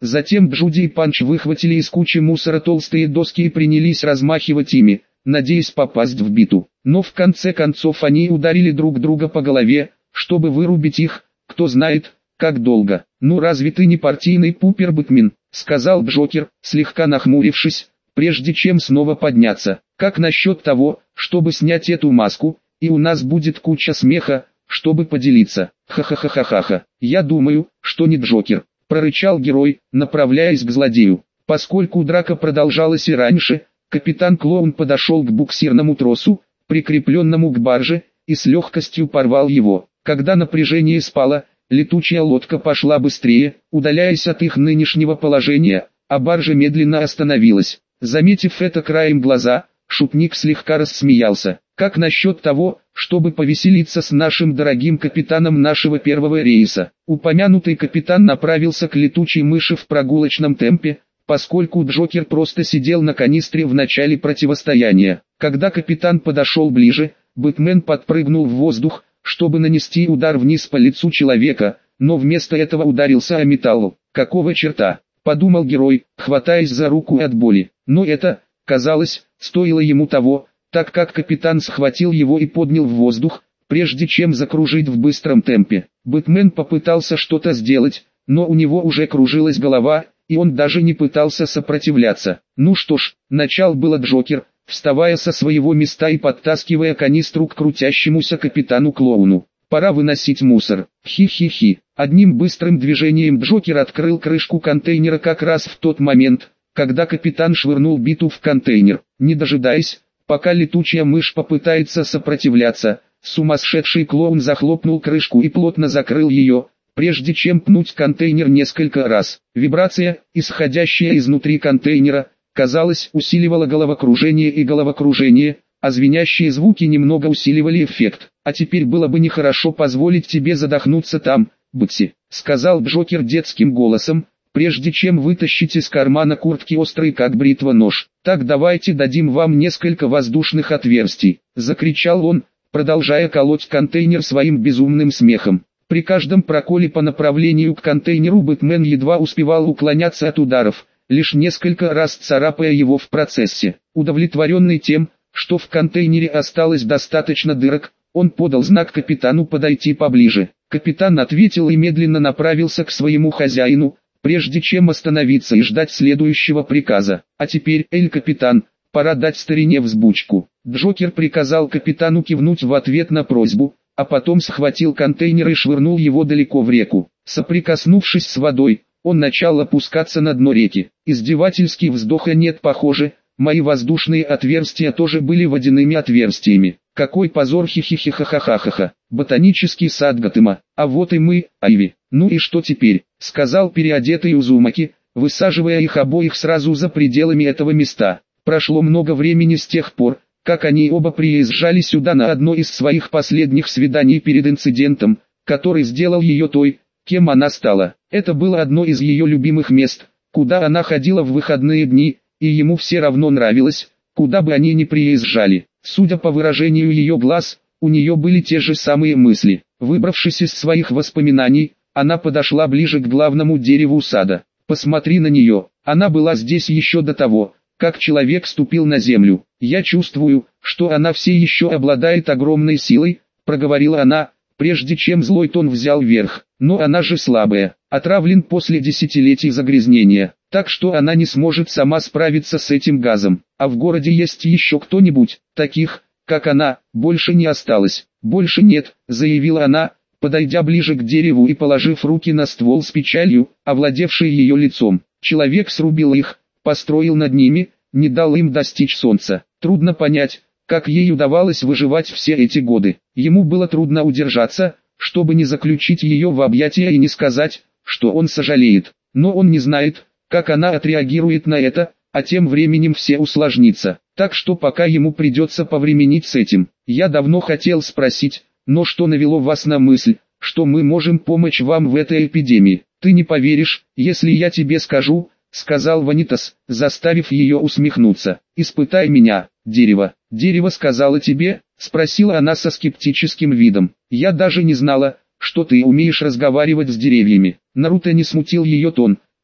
Speaker 1: Затем Джуди и Панч выхватили из кучи мусора толстые доски и принялись размахивать ими, надеясь попасть в биту. Но в конце концов они ударили друг друга по голове, чтобы вырубить их, кто знает, как долго. «Ну разве ты не партийный пупер Бэтмен?» — сказал Джокер, слегка нахмурившись, прежде чем снова подняться. «Как насчет того, чтобы снять эту маску, и у нас будет куча смеха, чтобы поделиться?» «Ха-ха-ха-ха-ха. Я думаю, что не Джокер», — прорычал герой, направляясь к злодею. Поскольку драка продолжалась и раньше, капитан Клоун подошел к буксирному тросу, прикрепленному к барже, и с легкостью порвал его. Когда напряжение спало, летучая лодка пошла быстрее, удаляясь от их нынешнего положения, а баржа медленно остановилась. Заметив это краем глаза, шутник слегка рассмеялся. «Как насчет того, чтобы повеселиться с нашим дорогим капитаном нашего первого рейса?» Упомянутый капитан направился к летучей мыши в прогулочном темпе, поскольку Джокер просто сидел на канистре в начале противостояния. Когда капитан подошел ближе, Бэтмен подпрыгнул в воздух, чтобы нанести удар вниз по лицу человека, но вместо этого ударился о металл. «Какого черта?» — подумал герой, хватаясь за руку от боли. Но это, казалось, стоило ему того, так как капитан схватил его и поднял в воздух, прежде чем закружить в быстром темпе. Бэтмен попытался что-то сделать, но у него уже кружилась голова, и он даже не пытался сопротивляться. «Ну что ж», — начал было Джокер, вставая со своего места и подтаскивая канистру к крутящемуся капитану-клоуну. «Пора выносить мусор. Хи-хи-хи». Одним быстрым движением Джокер открыл крышку контейнера как раз в тот момент, когда капитан швырнул биту в контейнер. Не дожидаясь, пока летучая мышь попытается сопротивляться, сумасшедший клоун захлопнул крышку и плотно закрыл ее, прежде чем пнуть контейнер несколько раз. Вибрация, исходящая изнутри контейнера, казалось, усиливала головокружение и головокружение, а звенящие звуки немного усиливали эффект. «А теперь было бы нехорошо позволить тебе задохнуться там, Бэтси», — сказал Джокер детским голосом, прежде чем вытащить из кармана куртки острый как бритва нож. «Так давайте дадим вам несколько воздушных отверстий», — закричал он, продолжая колоть контейнер своим безумным смехом. При каждом проколе по направлению к контейнеру Бэтмен едва успевал уклоняться от ударов, лишь несколько раз царапая его в процессе. Удовлетворенный тем, что в контейнере осталось достаточно дырок, он подал знак капитану подойти поближе. Капитан ответил и медленно направился к своему хозяину, прежде чем остановиться и ждать следующего приказа. «А теперь, Эль-капитан, пора дать старине взбучку». Джокер приказал капитану кивнуть в ответ на просьбу, а потом схватил контейнер и швырнул его далеко в реку. Соприкоснувшись с водой, он начал опускаться на дно реки. Издевательский вздох: «А нет, похоже, мои воздушные отверстия тоже были водяными отверстиями. Какой позор, хи-хи-хи-ха-ха-ха-ха. Ботанический сад Готэма. А вот и мы, Айви». «Ну и что теперь?» — сказал переодетый Узумаки, высаживая их обоих сразу за пределами этого места. Прошло много времени с тех пор, как они оба приезжали сюда на одно из своих последних свиданий перед инцидентом, который сделал ее той, кем она стала. Это было одно из ее любимых мест, куда она ходила в выходные дни, и ему все равно нравилось, куда бы они ни приезжали. Судя по выражению ее глаз, у нее были те же самые мысли. Выбравшись из своих воспоминаний, она подошла ближе к главному дереву сада. «Посмотри на нее, она была здесь еще до того, как человек ступил на землю. Я чувствую, что она все еще обладает огромной силой», — проговорила она, прежде чем злой тон взял верх. «Но она же слабая, отравлен после десятилетий загрязнения, так что она не сможет сама справиться с этим газом. А в городе есть еще кто-нибудь, таких, как она, больше не осталось». «Больше нет», — заявила она, подойдя ближе к дереву и положив руки на ствол с печалью, овладевшей ее лицом. «Человек срубил их, построил над ними, не дал им достичь солнца. Трудно понять, как ей удавалось выживать все эти годы. Ему было трудно удержаться, чтобы не заключить ее в объятия и не сказать, что он сожалеет. Но он не знает, как она отреагирует на это, а тем временем все усложнится. Так что пока ему придется повременить с этим. Я давно хотел спросить, но что навело вас на мысль, что мы можем помочь вам в этой эпидемии? Ты не поверишь, если я тебе скажу», — сказал Ванитас, заставив ее усмехнуться. «Испытай меня, дерево». «Дерево сказала тебе?» — спросила она со скептическим видом. «Я даже не знала, что ты умеешь разговаривать с деревьями». Наруто не смутил ее тон,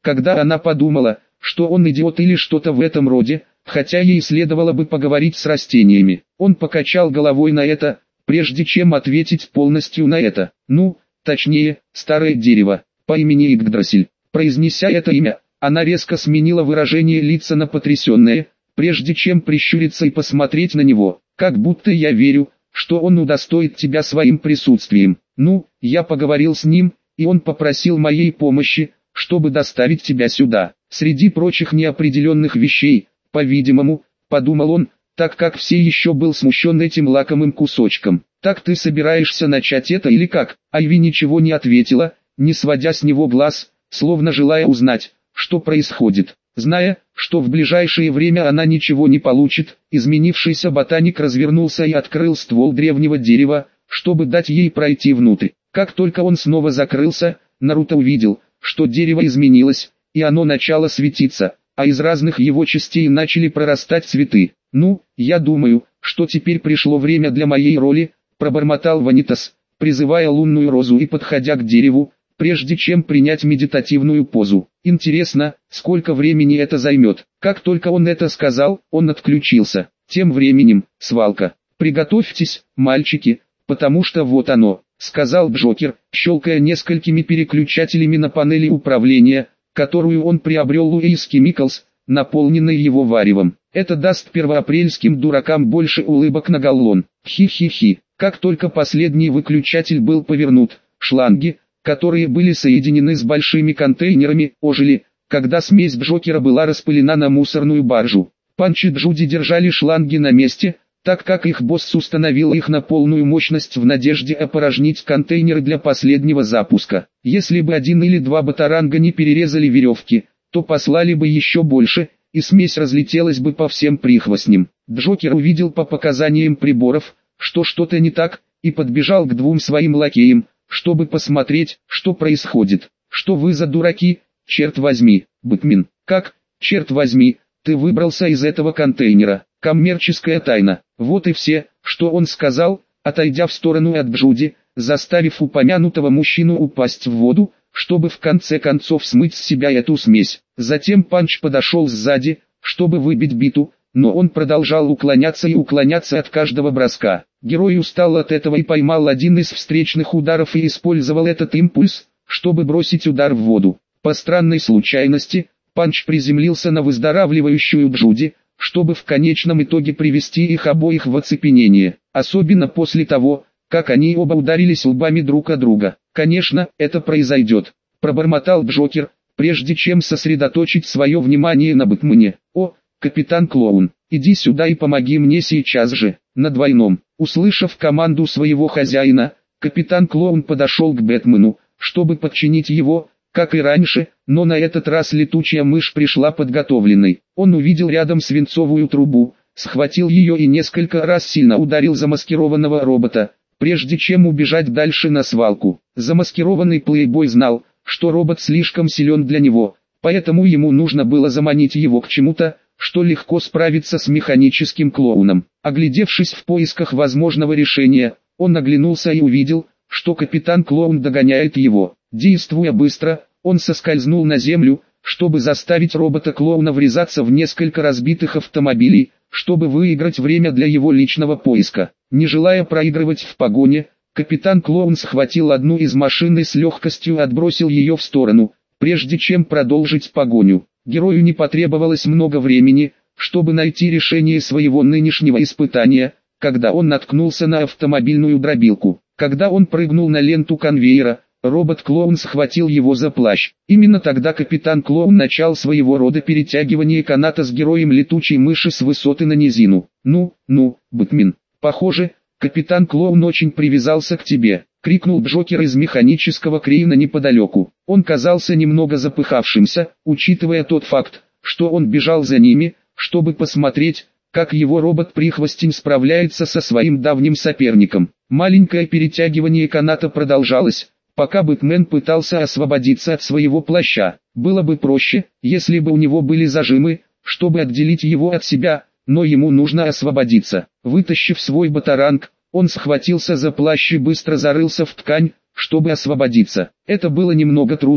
Speaker 1: Когда она подумала, что он идиот или что-то в этом роде, хотя ей следовало бы поговорить с растениями, он покачал головой на это, прежде чем ответить полностью на это. Ну, точнее, старое дерево, по имени Игдрасель. Произнеся это имя, она резко сменила выражение лица на потрясенное, прежде чем прищуриться и посмотреть на него, как будто я верю, что он удостоит тебя своим присутствием. Ну, я поговорил с ним, и он попросил моей помощи, чтобы доставить тебя сюда. Среди прочих неопределенных вещей, по-видимому, подумал он, так как все еще был смущен этим лакомым кусочком. Так ты собираешься начать это или как? Айви ничего не ответила, не сводя с него глаз, словно желая узнать, что происходит. Зная, что в ближайшее время она ничего не получит, изменившийся ботаник развернулся и открыл ствол древнего дерева, чтобы дать ей пройти внутрь. Как только он снова закрылся, Наруто увидел, что дерево изменилось, и оно начало светиться, а из разных его частей начали прорастать цветы. «Ну, я думаю, что теперь пришло время для моей роли», — пробормотал Ванитас, призывая лунную розу и подходя к дереву, прежде чем принять медитативную позу. Интересно, сколько времени это займет. Как только он это сказал, он отключился. Тем временем, свалка. «Приготовьтесь, мальчики, потому что вот оно», — сказал Джокер, щелкая несколькими переключателями на панели управления, которую он приобрел у Ace Chemicals, наполненной его варевом. «Это даст первоапрельским дуракам больше улыбок на галлон. Хи-хи-хи». Как только последний выключатель был повернут, шланги, которые были соединены с большими контейнерами, ожили, когда смесь Джокера была распылена на мусорную баржу. Панч и Джуди держали шланги на месте, так как их босс установил их на полную мощность в надежде опорожнить контейнеры для последнего запуска. Если бы один или два батаранга не перерезали веревки, то послали бы еще больше, и смесь разлетелась бы по всем прихвостням. Джокер увидел по показаниям приборов, что что-то не так, и подбежал к двум своим лакеям, чтобы посмотреть, что происходит. «Что вы за дураки, черт возьми, Бэтмен? Как, черт возьми, ты выбрался из этого контейнера? Коммерческая тайна». Вот и все, что он сказал, отойдя в сторону от Джуди, заставив упомянутого мужчину упасть в воду, чтобы в конце концов смыть с себя эту смесь. Затем Панч подошел сзади, чтобы выбить биту, но он продолжал уклоняться и уклоняться от каждого броска. Герой устал от этого и поймал один из встречных ударов и использовал этот импульс, чтобы бросить удар в воду. По странной случайности, Панч приземлился на выздоравливающую Джуди, чтобы в конечном итоге привести их обоих в оцепенение, особенно после того, как они оба ударились лбами друг о друга. «Конечно, это произойдет», — пробормотал Джокер, прежде чем сосредоточить свое внимание на Бэтмене. «О, капитан Клоун, иди сюда и помоги мне сейчас же». На двойном, услышав команду своего хозяина, капитан Клоун подошел к Бэтмену, чтобы подчинить его, как и раньше, но на этот раз летучая мышь пришла подготовленной. Он увидел рядом свинцовую трубу, схватил ее и несколько раз сильно ударил замаскированного робота, прежде чем убежать дальше на свалку. Замаскированный плейбой знал, что робот слишком силен для него, поэтому ему нужно было заманить его к чему-то, что легко справится с механическим клоуном. Оглядевшись в поисках возможного решения, он оглянулся и увидел, что капитан Клоун догоняет его. Действуя быстро, он соскользнул на землю, чтобы заставить робота-клоуна врезаться в несколько разбитых автомобилей, чтобы выиграть время для его личного поиска. Не желая проигрывать в погоне, капитан Клоун схватил одну из машин и с легкостью отбросил ее в сторону, прежде чем продолжить погоню. Герою не потребовалось много времени, чтобы найти решение своего нынешнего испытания, когда он наткнулся на автомобильную дробилку. Когда он прыгнул на ленту конвейера, робот-клоун схватил его за плащ. Именно тогда капитан Клоун начал своего рода перетягивание каната с героем летучей мыши с высоты на низину. «Ну, ну, Бэтмен, похоже, капитан Клоун очень привязался к тебе», — крикнул Джокер из механического крейна неподалеку. Он казался немного запыхавшимся, учитывая тот факт, что он бежал за ними, чтобы посмотреть, как его робот-прихвостень справляется со своим давним соперником. Маленькое перетягивание каната продолжалось, пока Бэтмен пытался освободиться от своего плаща. Было бы проще, если бы у него были зажимы, чтобы отделить его от себя, но ему нужно освободиться. Вытащив свой батаранг, он схватился за плащ и быстро зарылся в ткань, чтобы освободиться. Это было немного трудно,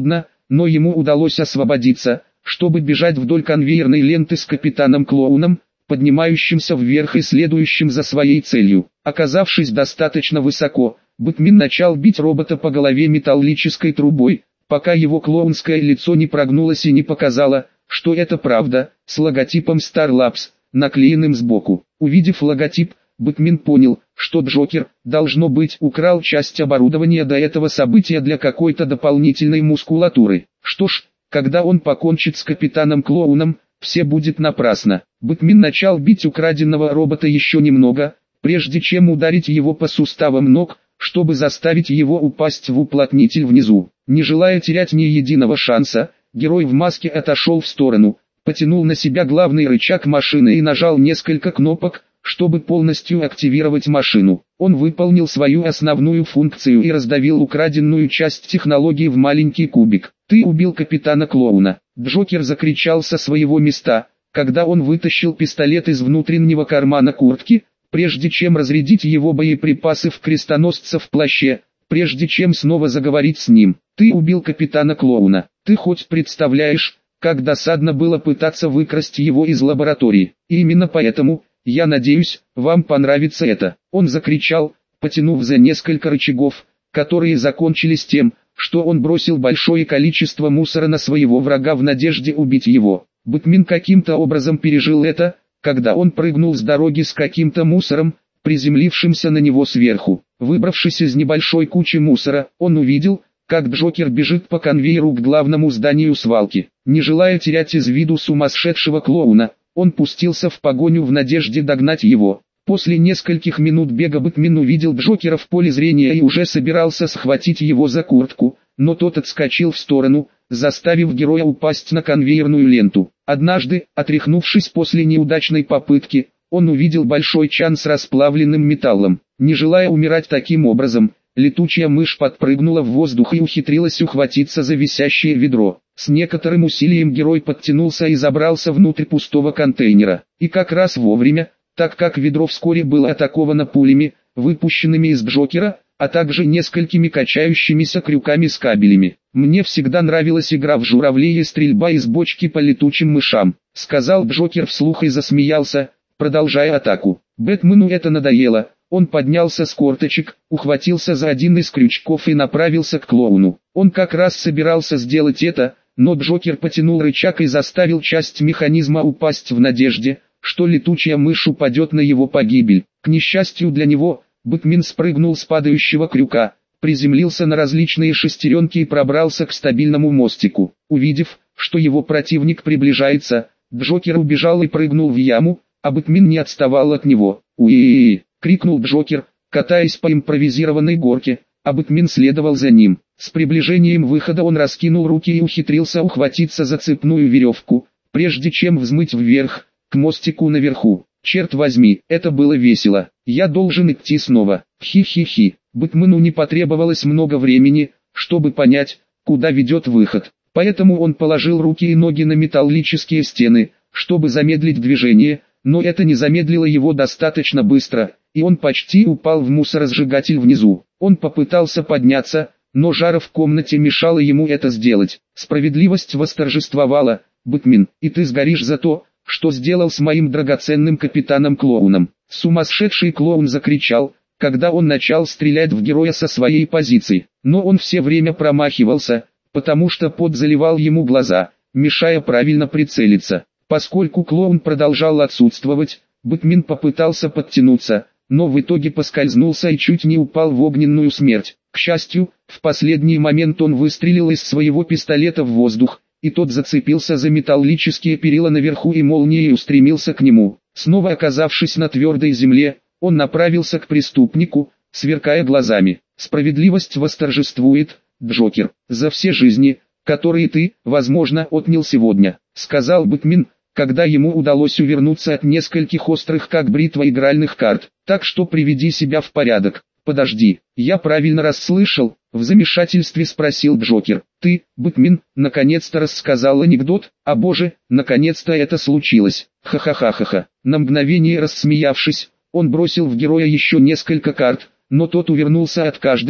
Speaker 1: но ему удалось освободиться, чтобы бежать вдоль конвейерной ленты с капитаном Клоуном, поднимающимся вверх и следующим за своей целью. Оказавшись достаточно высоко, Бэтмен начал бить робота по голове металлической трубой, пока его клоунское лицо не прогнулось и не показало, что это правда, с логотипом Star Labs, наклеенным сбоку. Увидев логотип, Бэтмен понял, что Джокер, должно быть, украл часть оборудования до этого события для какой-то дополнительной мускулатуры. Что ж, когда он покончит с капитаном Клоуном, все будет напрасно. Бэтмен начал бить украденного робота еще немного, прежде чем ударить его по суставам ног, чтобы заставить его упасть в уплотнитель внизу. Не желая терять ни единого шанса, герой в маске отошел в сторону, потянул на себя главный рычаг машины и нажал несколько кнопок, чтобы полностью активировать машину. Он выполнил свою основную функцию и раздавил украденную часть технологии в маленький кубик. «Ты убил капитана Клоуна!» Джокер закричал со своего места, когда он вытащил пистолет из внутреннего кармана куртки, прежде чем разрядить его боеприпасы в крестоносца в плаще, прежде чем снова заговорить с ним. «Ты убил капитана Клоуна! Ты хоть представляешь, как досадно было пытаться выкрасть его из лаборатории? И именно поэтому, я надеюсь, вам понравится это!» Он закричал, потянув за несколько рычагов, которые закончились тем, что он бросил большое количество мусора на своего врага в надежде убить его. Бэтмен каким-то образом пережил это, когда он прыгнул с дороги с каким-то мусором, приземлившимся на него сверху. Выбравшись из небольшой кучи мусора, он увидел, как Джокер бежит по конвейеру к главному зданию свалки. Не желая терять из виду сумасшедшего клоуна, он пустился в погоню в надежде догнать его. После нескольких минут бега Бэтмен увидел Джокера в поле зрения и уже собирался схватить его за куртку, но тот отскочил в сторону, заставив героя упасть на конвейерную ленту. Однажды, отряхнувшись после неудачной попытки, он увидел большой чан с расплавленным металлом. Не желая умирать таким образом, летучая мышь подпрыгнула в воздух и ухитрилась ухватиться за висящее ведро. С некоторым усилием герой подтянулся и забрался внутрь пустого контейнера. И как раз вовремя, так как ведро вскоре было атаковано пулями, выпущенными из Джокера, а также несколькими качающимися крюками с кабелями. «Мне всегда нравилась игра в журавлей и стрельба из бочки по летучим мышам», — сказал Джокер вслух и засмеялся, продолжая атаку. Бэтмену это надоело, он поднялся с корточек, ухватился за один из крючков и направился к клоуну. Он как раз собирался сделать это, но Джокер потянул рычаг и заставил часть механизма упасть в надежде, что летучая мышь упадет на его погибель. К несчастью для него, Бэтмен спрыгнул с падающего крюка, приземлился на различные шестеренки и пробрался к стабильному мостику. Увидев, что его противник приближается, Джокер убежал и прыгнул в яму, а Бэтмен не отставал от него. «Уи-и-и!» — крикнул Джокер, катаясь по импровизированной горке, а Бэтмен следовал за ним. С приближением выхода он раскинул руки и ухитрился ухватиться за цепную веревку, прежде чем взмыть вверх, к мостику наверху. Черт возьми, это было весело. Я должен идти снова. Хи-хи-хи. Бэтмену не потребовалось много времени, чтобы понять, куда ведет выход. Поэтому он положил руки и ноги на металлические стены, чтобы замедлить движение, но это не замедлило его достаточно быстро, и он почти упал в мусоросжигатель внизу. Он попытался подняться, но жара в комнате мешала ему это сделать. Справедливость восторжествовала. «Бэтмен, и ты сгоришь за то, что сделал с моим драгоценным капитаном Клоуном!» Сумасшедший клоун закричал, когда он начал стрелять в героя со своей позиции. Но он все время промахивался, потому что пот заливал ему глаза, мешая правильно прицелиться. Поскольку клоун продолжал отсутствовать, Бэтмен попытался подтянуться, но в итоге поскользнулся и чуть не упал в огненную смерть. К счастью, в последний момент он выстрелил из своего пистолета в воздух, и тот зацепился за металлические перила наверху и молнией устремился к нему. Снова оказавшись на твердой земле, он направился к преступнику, сверкая глазами. «Справедливость восторжествует, Джокер, за все жизни, которые ты, возможно, отнял сегодня», — сказал Бэтмен, когда ему удалось увернуться от нескольких острых как бритва игральных карт. «Так что приведи себя в порядок». «Подожди, я правильно расслышал?» — в замешательстве спросил Джокер. «Ты, Бэтмен, наконец-то рассказал анекдот? А боже, наконец-то это случилось! Ха-ха-ха-ха-ха!» На мгновение рассмеявшись, он бросил в героя еще несколько карт, но тот увернулся от каждой,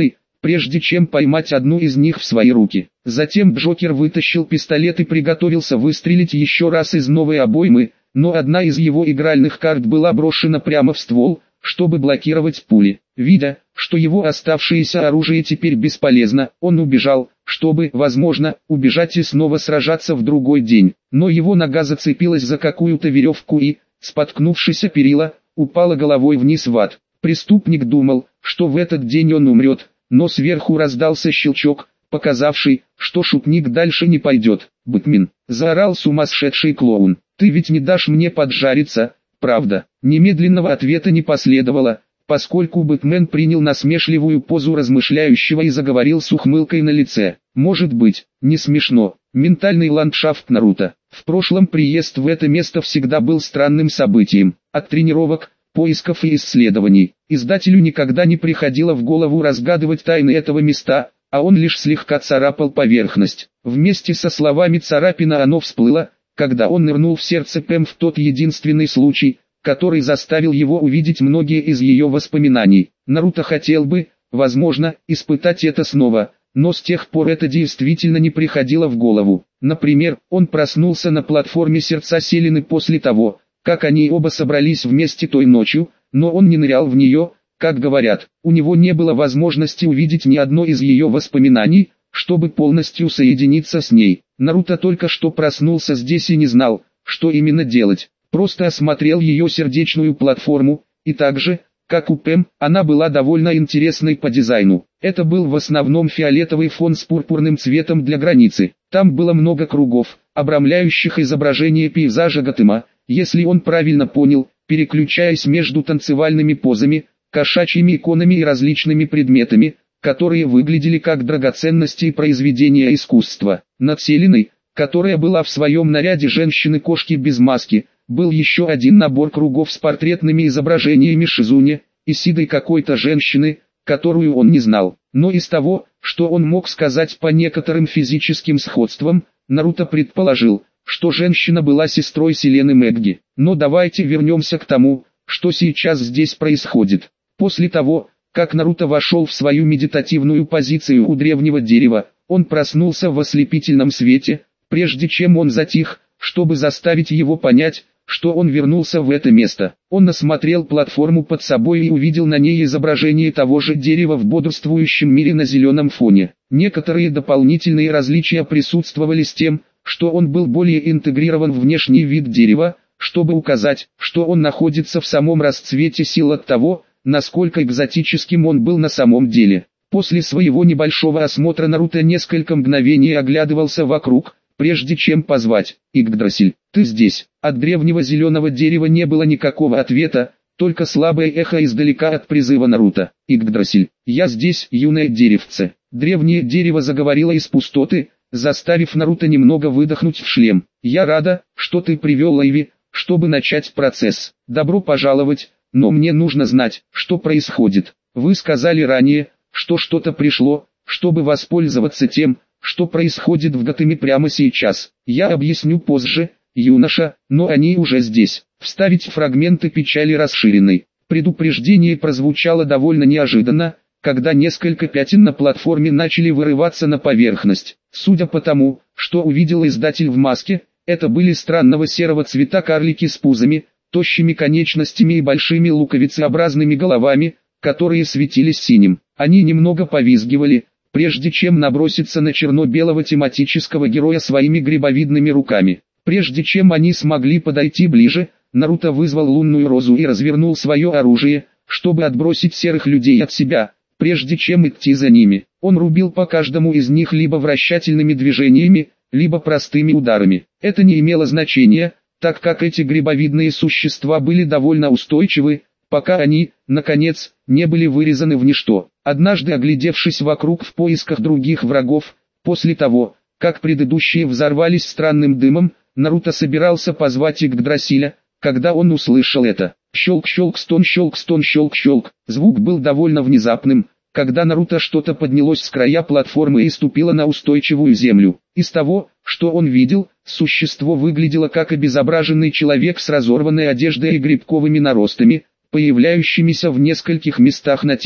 Speaker 1: прежде чем поймать одну из них в свои руки. Затем Джокер вытащил пистолет и приготовился выстрелить еще раз из новой обоймы, но одна из его игральных карт была брошена прямо в ствол, чтобы блокировать пули. Видя, что его оставшееся оружие теперь бесполезно, он убежал, чтобы, возможно, убежать и снова сражаться в другой день. Но его нога зацепилась за какую-то веревку и, споткнувшись о перила, упала головой вниз в ад. Преступник думал, что в этот день он умрет, но сверху раздался щелчок, показавший, что шутник дальше не пойдет. «Бэтмен!» — заорал сумасшедший клоун. «Ты ведь не дашь мне поджариться, правда?» Немедленного ответа не последовало, поскольку Бэтмен принял насмешливую позу размышляющего и заговорил с ухмылкой на лице. «Может быть, не смешно. Ментальный ландшафт Наруто. В прошлом приезд в это место всегда был странным событием. От тренировок, поисков и исследований. Издателю никогда не приходило в голову разгадывать тайны этого места, а он лишь слегка царапал поверхность. Вместе со словами царапина оно всплыло, когда он нырнул в сердце Пэм в тот единственный случай, который заставил его увидеть многие из ее воспоминаний. Наруто хотел бы, возможно, испытать это снова, но с тех пор это действительно не приходило в голову. Например, он проснулся на платформе сердца Селены после того, как они оба собрались вместе той ночью, но он не нырял в нее, как говорят. У него не было возможности увидеть ни одно из ее воспоминаний, чтобы полностью соединиться с ней. Наруто только что проснулся здесь и не знал, что именно делать. Просто осмотрел ее сердечную платформу, и так же, как у Пэм, она была довольно интересной по дизайну. Это был в основном фиолетовый фон с пурпурным цветом для границы. Там было много кругов, обрамляющих изображение пейзажа Готэма, если он правильно понял, переключаясь между танцевальными позами, кошачьими иконами и различными предметами, которые выглядели как драгоценности и произведения искусства. Над Селеной, которая была в своем наряде женщины-кошки без маски, был еще один набор кругов с портретными изображениями Шизуне и Сидой какой-то женщины, которую он не знал. Но из того, что он мог сказать по некоторым физическим сходствам, Наруто предположил, что женщина была сестрой Селены Мэгги. Но давайте вернемся к тому, что сейчас здесь происходит. После того, как Наруто вошел в свою медитативную позицию у древнего дерева, он проснулся в ослепительном свете, прежде чем он затих, чтобы заставить его понять, что он вернулся в это место. Он осмотрел платформу под собой и увидел на ней изображение того же дерева в бодрствующем мире на зеленом фоне. Некоторые дополнительные различия присутствовали с тем, что он был более интегрирован в внешний вид дерева, чтобы указать, что он находится в самом расцвете сил от того, насколько экзотическим он был на самом деле. После своего небольшого осмотра Наруто несколько мгновений оглядывался вокруг, прежде чем позвать: «Игдрасиль, ты здесь?» От древнего зеленого дерева не было никакого ответа, только слабое эхо издалека от призыва Наруто. «Игдрасиль, я здесь, юное деревце». Древнее дерево заговорило из пустоты, заставив Наруто немного выдохнуть в шлем. «Я рада, что ты привел Лайви, чтобы начать процесс. Добро пожаловать, но мне нужно знать, что происходит. Вы сказали ранее, что что-то пришло, чтобы воспользоваться тем, что происходит в Готэме прямо сейчас. Я объясню позже, юноша, но они уже здесь». Вставить фрагменты печали расширенной. Предупреждение прозвучало довольно неожиданно, когда несколько пятен на платформе начали вырываться на поверхность. Судя по тому, что увидел издатель в маске, это были странного серого цвета карлики с пузами, тощими конечностями и большими луковицеобразными головами, которые светились синим. Они немного повизгивали, прежде чем наброситься на черно-белого тематического героя своими грибовидными руками. Прежде чем они смогли подойти ближе, Наруто вызвал лунную розу и развернул свое оружие, чтобы отбросить серых людей от себя, прежде чем идти за ними. Он рубил по каждому из них либо вращательными движениями, либо простыми ударами. Это не имело значения, так как эти грибовидные существа были довольно устойчивы, пока они, наконец, не были вырезаны в ничто. Однажды оглядевшись вокруг в поисках других врагов, после того, как предыдущие взорвались странным дымом, Наруто собирался позвать Игдрасиля, когда он услышал это. Щелк-щелк, стон-щелк, стон-щелк-щелк. Звук был довольно внезапным, когда Наруто что-то поднялось с края платформы и ступило на устойчивую землю. Из того, что он видел, существо выглядело как обезображенный человек с разорванной одеждой и грибковыми наростами, появляющимися в нескольких местах на теле.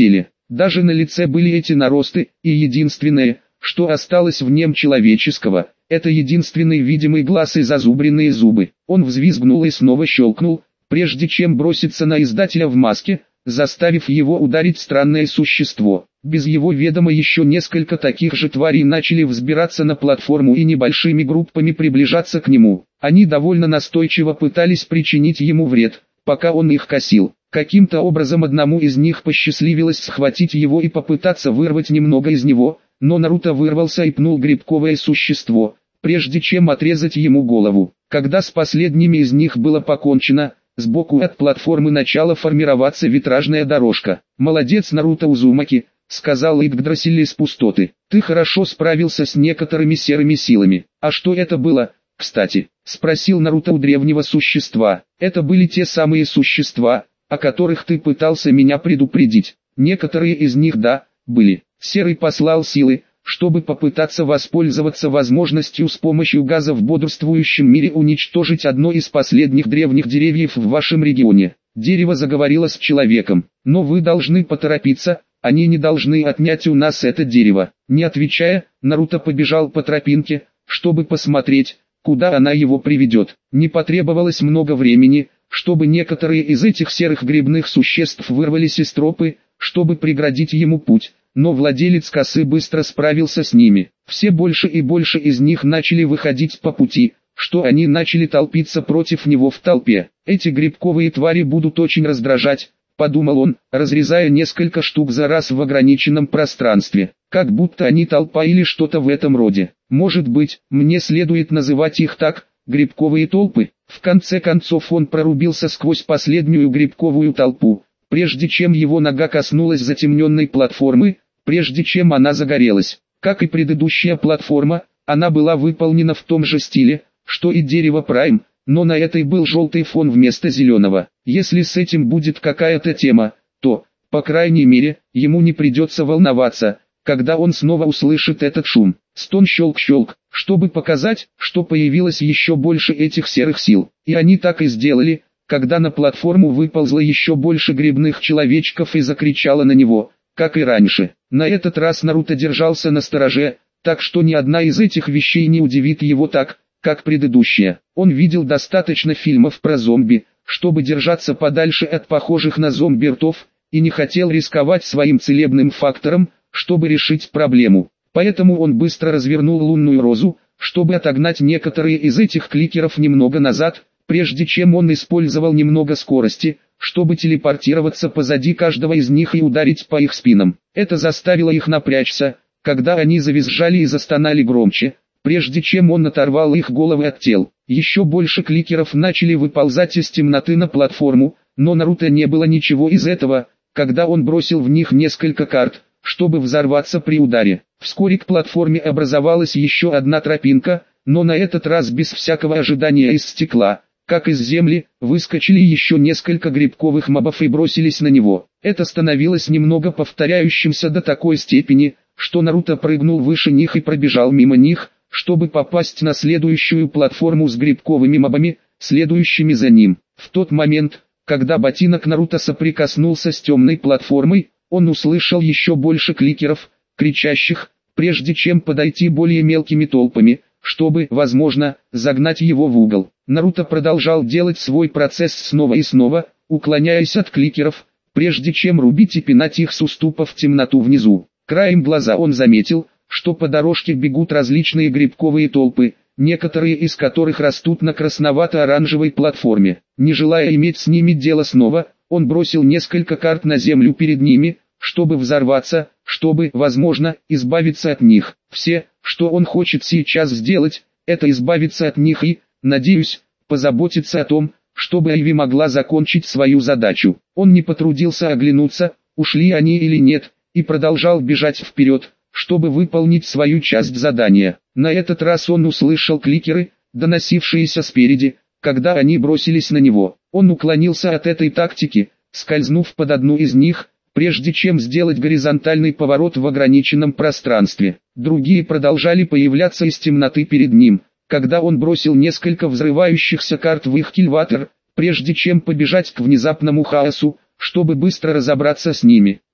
Speaker 1: Даже на лице были эти наросты, и единственное, что осталось в нем человеческого, это единственный видимый глаз и зазубренные зубы. Он взвизгнул и снова щелкнул, прежде чем броситься на издателя в маске, заставив его ударить странное существо. Без его ведома еще несколько таких же тварей начали взбираться на платформу и небольшими группами приближаться к нему. Они довольно настойчиво пытались причинить ему вред, пока он их косил. Каким-то образом одному из них посчастливилось схватить его и попытаться вырвать немного из него, но Наруто вырвался и пнул грибковое существо, прежде чем отрезать ему голову. Когда с последними из них было покончено, сбоку от платформы начала формироваться витражная дорожка. «Молодец, Наруто Узумаки», — сказал Игдрасиль из пустоты. «Ты хорошо справился с некоторыми серыми силами. А что это было, кстати?» — спросил Наруто у древнего существа. «Это были те самые существа, о которых ты пытался меня предупредить. Некоторые из них, да, были. Серый послал силы, чтобы попытаться воспользоваться возможностью с помощью газа в бодрствующем мире уничтожить одно из последних древних деревьев в вашем регионе. Дерево заговорило с человеком, но вы должны поторопиться, они не должны отнять у нас это дерево». Не отвечая, Наруто побежал по тропинке, чтобы посмотреть, куда она его приведет. Не потребовалось много времени, чтобы некоторые из этих серых грибных существ вырвались из тропы, чтобы преградить ему путь. Но владелец косы быстро справился с ними. Все больше и больше из них начали выходить по пути, что они начали толпиться против него в толпе. «Эти грибковые твари будут очень раздражать», — подумал он, разрезая несколько штук за раз в ограниченном пространстве. «Как будто они толпа или что-то в этом роде. Может быть, мне следует называть их так, грибковые толпы?» В конце концов он прорубился сквозь последнюю грибковую толпу, прежде чем его нога коснулась затемненной платформы, прежде чем она загорелась. Как и предыдущая платформа, она была выполнена в том же стиле, что и дерево Прайм, но на этой был желтый фон вместо зеленого. Если с этим будет какая-то тема, то, по крайней мере, ему не придется волноваться, когда он снова услышит этот шум. Стон щелк-щелк, чтобы показать, что появилось еще больше этих серых сил. И они так и сделали, когда на платформу выползло еще больше грибных человечков и закричало на него, как и раньше. На этот раз Наруто держался настороже, так что ни одна из этих вещей не удивит его так, как предыдущая. Он видел достаточно фильмов про зомби, чтобы держаться подальше от похожих на зомби ртов, и не хотел рисковать своим целебным фактором, чтобы решить проблему. Поэтому он быстро развернул лунную розу, чтобы отогнать некоторые из этих кликеров немного назад, прежде чем он использовал немного скорости, чтобы телепортироваться позади каждого из них и ударить по их спинам. Это заставило их напрячься, когда они завизжали и застонали громче, прежде чем он оторвал их головы от тел. Еще больше кликеров начали выползать из темноты на платформу, но Наруто не было ничего из этого, когда он бросил в них несколько карт, чтобы взорваться при ударе. Вскоре к платформе образовалась еще одна тропинка, но на этот раз без всякого ожидания из стекла. Как из земли, выскочили еще несколько грибковых мобов и бросились на него. Это становилось немного повторяющимся до такой степени, что Наруто прыгнул выше них и пробежал мимо них, чтобы попасть на следующую платформу с грибковыми мобами, следующими за ним. В тот момент, когда ботинок Наруто соприкоснулся с темной платформой, он услышал еще больше кликеров, кричащих, прежде чем подойти более мелкими толпами, чтобы, возможно, загнать его в угол. Наруто продолжал делать свой процесс снова и снова, уклоняясь от кликеров, прежде чем рубить и пинать их с уступа в темноту внизу. Краем глаза он заметил, что по дорожке бегут различные грибковые толпы, некоторые из которых растут на красновато-оранжевой платформе. Не желая иметь с ними дело снова, он бросил несколько карт на землю перед ними, чтобы взорваться, чтобы, возможно, избавиться от них. Все, что он хочет сейчас сделать, это избавиться от них и, надеюсь, позаботиться о том, чтобы Айви могла закончить свою задачу. Он не потрудился оглянуться, ушли они или нет, и продолжал бежать вперед, чтобы выполнить свою часть задания. На этот раз он услышал кликеры, доносившиеся спереди, когда они бросились на него. Он уклонился от этой тактики, скользнув под одну из них, прежде чем сделать горизонтальный поворот в ограниченном пространстве. Другие продолжали появляться из темноты перед ним, когда он бросил несколько взрывающихся карт в их кильватер, прежде чем побежать к внезапному хаосу, чтобы быстро разобраться с ними.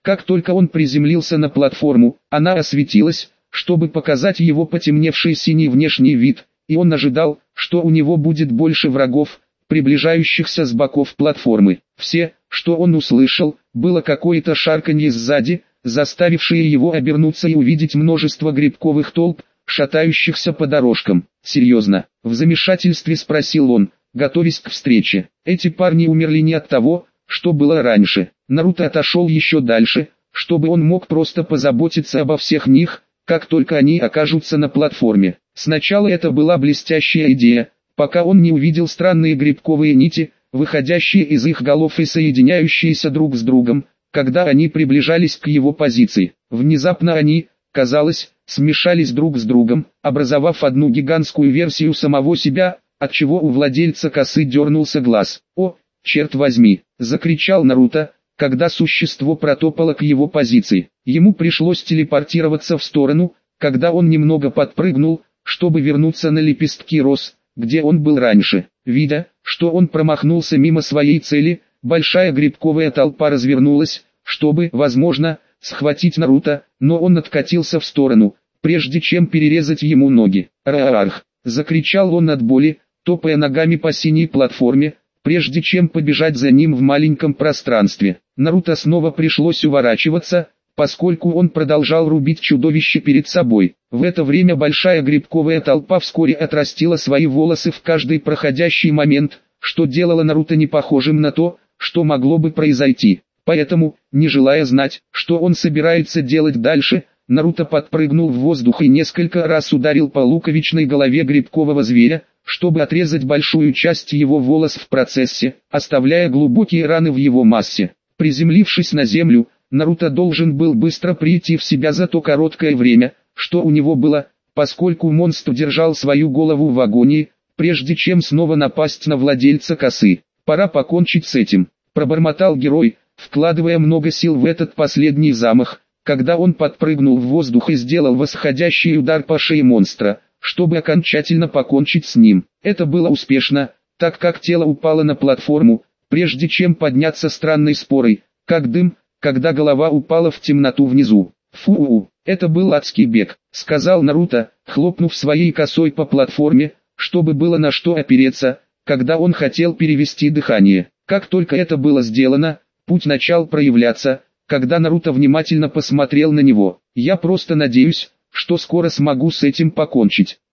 Speaker 1: Как только он приземлился на платформу, она осветилась, чтобы показать его потемневший синий внешний вид, и он ожидал, что у него будет больше врагов, приближающихся с боков платформы. Все, что он услышал, было какое-то шарканье сзади, заставившее его обернуться и увидеть множество грибковых толп, шатающихся по дорожкам. «Серьезно?» — в замешательстве спросил он, готовясь к встрече. «Эти парни умерли не от того, что было раньше». Наруто отошел еще дальше, чтобы он мог просто позаботиться обо всех них, как только они окажутся на платформе. Сначала это была блестящая идея, пока он не увидел странные грибковые нити, выходящие из их голов и соединяющиеся друг с другом, когда они приближались к его позиции. Внезапно они, казалось, смешались друг с другом, образовав одну гигантскую версию самого себя, отчего у владельца косы дернулся глаз. «О, черт возьми!» — закричал Наруто, когда существо протопало к его позиции. Ему пришлось телепортироваться в сторону, когда он немного подпрыгнул, чтобы вернуться на лепестки роз, где он был раньше. Видя, что он промахнулся мимо своей цели, большая грибковая толпа развернулась, чтобы, возможно, схватить Наруто, но он откатился в сторону, прежде чем перерезать ему ноги. «Раарх!» — закричал он от боли, топая ногами по синей платформе, прежде чем побежать за ним в маленьком пространстве. Наруто снова пришлось уворачиваться, поскольку он продолжал рубить чудовище перед собой. В это время большая грибковая толпа вскоре отрастила свои волосы в каждый проходящий момент, что делало Наруто не похожим на то, что могло бы произойти. Поэтому, не желая знать, что он собирается делать дальше, Наруто подпрыгнул в воздух и несколько раз ударил по луковичной голове грибкового зверя, чтобы отрезать большую часть его волос в процессе, оставляя глубокие раны в его массе. Приземлившись на землю, Наруто должен был быстро прийти в себя за то короткое время, что у него было, поскольку монстр держал свою голову в агонии, прежде чем снова напасть на владельца косы. «Пора покончить с этим», — пробормотал герой, вкладывая много сил в этот последний замах, когда он подпрыгнул в воздух и сделал восходящий удар по шее монстра, чтобы окончательно покончить с ним. Это было успешно, так как тело упало на платформу, прежде чем подняться странной спорой, как дым, когда голова упала в темноту внизу. «Фу, это был адский бег», — сказал Наруто, хлопнув своей косой по платформе, чтобы было на что опереться, когда он хотел перевести дыхание. Как только это было сделано, путь начал проявляться, когда Наруто внимательно посмотрел на него. «Я просто надеюсь, что скоро смогу с этим покончить».